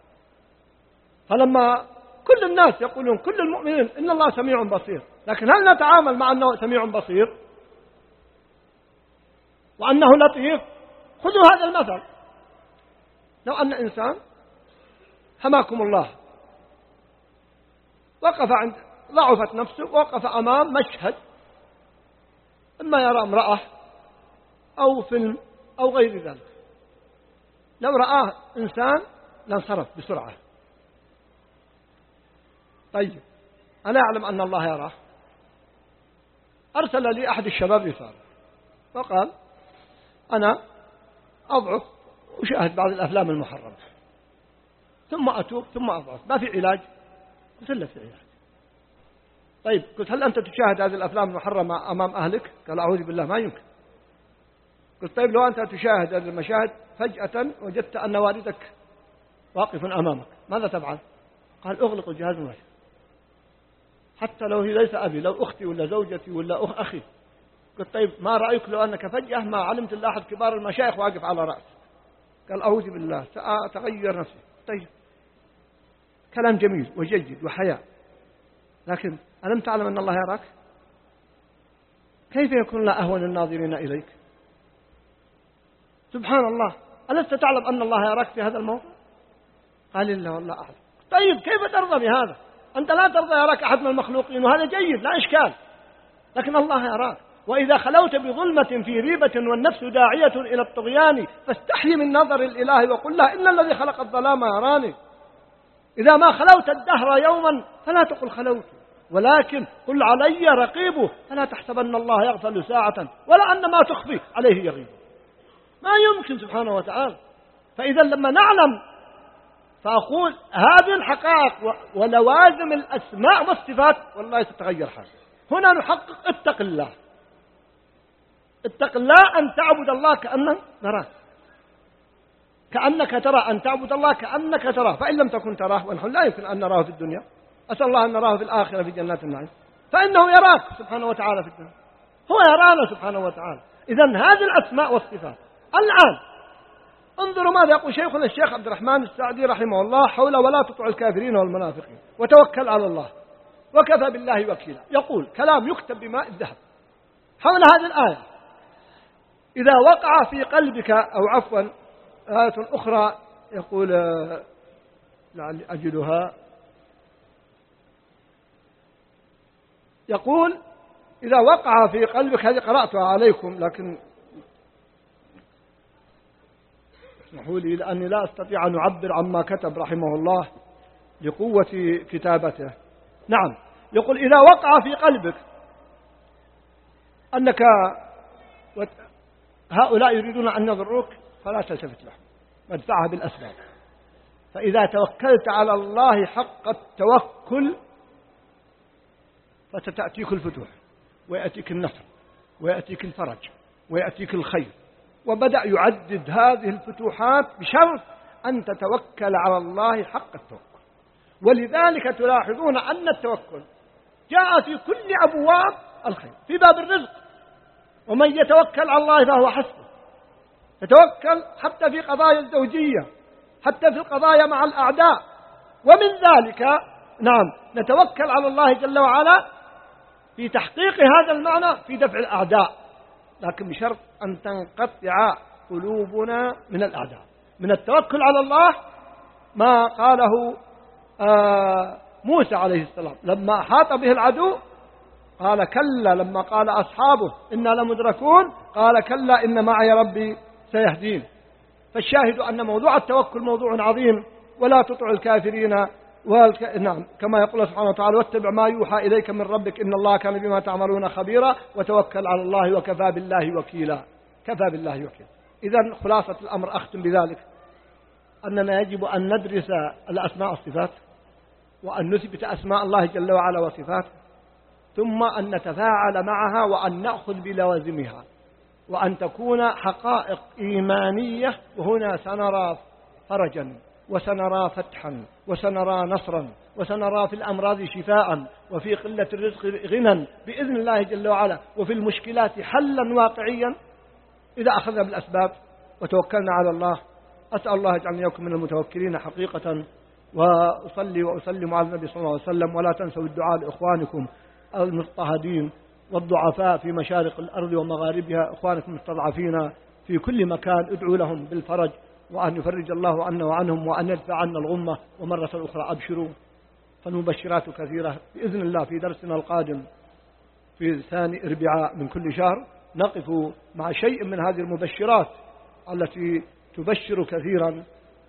فلما كل الناس يقولون، كل المؤمنين، إن الله سميع بصير، لكن هل نتعامل مع أنه سميع بصير وأنه لطيف؟ خذوا هذا المثل. لو أن إنسان حماكم الله وقف عند ضعفت نفسه، وقف أمام مشهد إما يرى امرأة أو فيلم أو غير ذلك، لو رآه إنسان لانصرف بسرعة. طيب، أنا أعلم أن الله يراه. أرسل لي أحد الشباب رسالة وقال أنا أضعف وشاهد بعض الأفلام المحرمة ثم أتوب ثم أضعف، ما في علاج؟ قلت له في علاج. طيب، قلت هل أنت تشاهد هذه الأفلام المحرمة أمام أهلك؟ قال أعوذ بالله، ما يمكن. قلت طيب، لو أنت تشاهد هذه المشاهد فجأة وجدت أن والدك واقف أمامك، ماذا تفعل؟ قال أغلق الجهاز المباشر، حتى لو هي ليس أبي، لو أختي ولا زوجتي ولا أخ أخي. قلت طيب، ما رأيك لو أنك فجأة ما علمت إلا أحد كبار المشايخ واقف على رأسك؟ قال أعوذ بالله، سأتغير نفسي. طيب، كلام جميل وجيد وحياء، لكن ألم تعلم أن الله يراك؟ كيف يكون لا أهون الناظرين إليك؟ سبحان الله، ألست تعلم أن الله يراك في هذا الموضوع؟ قال إلا والله أعلم. طيب، كيف ترضى بهذا؟ أنت لا ترضى يراك أحد من المخلوقين، وهذا جيد لا إشكال، لكن الله يراك. وإذا خلوت بظلمة في ريبة والنفس داعية إلى الطغيان فاستحي من نظر الإله وقل له إن الذي خلق الظلام يراني. إذا ما خلوت الدهر يوما فلا تقل خلوت، ولكن قل علي رقيبه، فلا تحسبن الله يغفل ساعة ولا أن ما تخفي عليه يغيب. ما يمكن سبحانه وتعالى. فإذا لما نعلم، فأقول هذه الحقائق ولوازم الأسماء والصفات والله تتغير حالك. هنا نحقق اتق الله. اتق الله أن تعبد الله كأنك نراك، كأنك ترى، أن تعبد الله كأنك تراه، فإن لم تكن تراه، ونحن لا يمكن أن نراه في الدنيا، أسأل الله أن نراه في الآخرة في جنات النعيم، فإنه يراك سبحانه وتعالى في الدنيا، هو يرانا سبحانه وتعالى. إذن هذه الأسماء والصفات. الآن انظروا ماذا يقول شيخنا الشيخ عبد الرحمن السعدي رحمه الله حول ولا تطع الكافرين والمنافقين وتوكل على الله وكفى بالله وكيلا. يقول كلام يكتب بماء الذهب حول هذه الآية. إذا وقع في قلبك، أو عفوا آية أخرى يقول لعلي أجدها، يقول إذا وقع في قلبك، هذه قرأتها عليكم لكن اسمحوا لي لأني لا أستطيع أن أعبر عما كتب رحمه الله لقوة كتابته. نعم، يقول إذا وقع في قلبك أنك هؤلاء يريدون أن يضروك فلا تلتفت لهم وادفعها بالأسباب. فإذا توكلت على الله حق التوكل فتأتيك الفتوح ويأتيك النصر ويأتيك الفرج ويأتيك الخير. وبدأ يعدد هذه الفتوحات بشرط أن تتوكل على الله حق التوكل. ولذلك تلاحظون أن التوكل جاء في كل أبواب الخير. في باب الرزق ومن يتوكل على الله فهو حسبه. يتوكل حتى في قضايا الزوجية، حتى في القضايا مع الأعداء. ومن ذلك نعم نتوكل على الله جل وعلا في تحقيق هذا المعنى في دفع الأعداء، لكن بشرط أن تنقطع قلوبنا من الأعداء. من التوكل على الله ما قاله آه موسى عليه السلام لما أحاط به العدو، قال كلا، لما قال أصحابه إنا لمدركون قال كلا إن معي ربي سيهدين. فالشاهد أن موضوع التوكل موضوع عظيم، ولا تطع الكافرين والك... نعم كما يقول سبحانه وتعالى واتبع ما يوحى إليك من ربك إن الله كان بما تعملون خبيرا وتوكل على الله وكفى بالله وكيلا. كفى بالله وكيلا. إذن خلاصة الأمر أختم بذلك أننا يجب أن ندرس الأسماء والصفات، وأن نثبت أسماء الله جل وعلا وصفاته، ثم أن نتفاعل معها وأن نأخذ بلوازمها، وأن تكون حقائق إيمانية. وهنا سنرى فرجا وسنرى فتحا وسنرى نصرا وسنرى في الأمراض شفاء وفي قلة الرزق غنى بإذن الله جل وعلا، وفي المشكلات حلا واقعيا إذا أخذنا بالأسباب وتوكلنا على الله. أسأل الله يجعلني وإياكم من المتوكلين حقيقة، وأصلي وأسلم على النبي صلى الله عليه وسلم. ولا تنسوا الدعاء لإخوانكم المضطهدين والضعفاء في مشارق الأرض ومغاربها، إخوانكم المستضعفين في كل مكان، ادعوا لهم بالفرج وأن يفرج الله عنا وعنهم وأن يدفع عنا الغمة. ومرة أخرى أبشروا، فالمبشرات كثيرة بإذن الله. في درسنا القادم في ثاني أربعاء من كل شهر نقف مع شيء من هذه المبشرات التي تبشر كثيرا،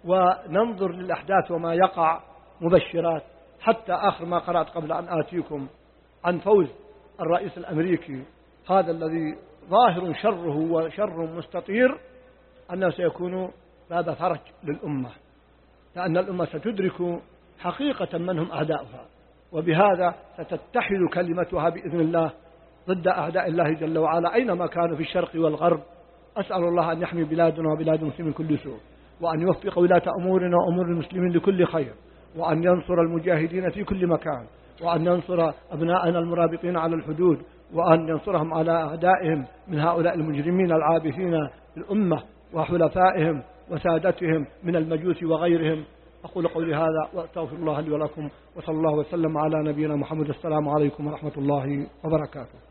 وننظر للأحداث وما يقع مبشرات، حتى آخر ما قرأت قبل أن آتيكم عن فوز الرئيس الأمريكي هذا الذي ظاهر شره وشر مستطير، أنه سيكون باب فرج للأمة، لأن الأمة ستدرك حقيقة من هم أعداؤها، وبهذا ستتحد كلمتها بإذن الله ضد أعداء الله جل وعلا أينما كانوا في الشرق والغرب. أسأل الله أن يحمي بلادنا وبلاد المسلمين من كل سوء، وأن يوفق ولاة أمورنا وأمور المسلمين لكل خير، وأن ينصر المجاهدين في كل مكان، وأن ينصر أبناءنا المرابطين على الحدود، وأن ينصرهم على أعدائهم من هؤلاء المجرمين العابثين الأمة وحلفائهم وسادتهم من المجوس وغيرهم. أقول قولي هذا وأستغفر الله لي ولكم، وصلى الله وسلم على نبينا محمد. السلام عليكم ورحمة الله وبركاته.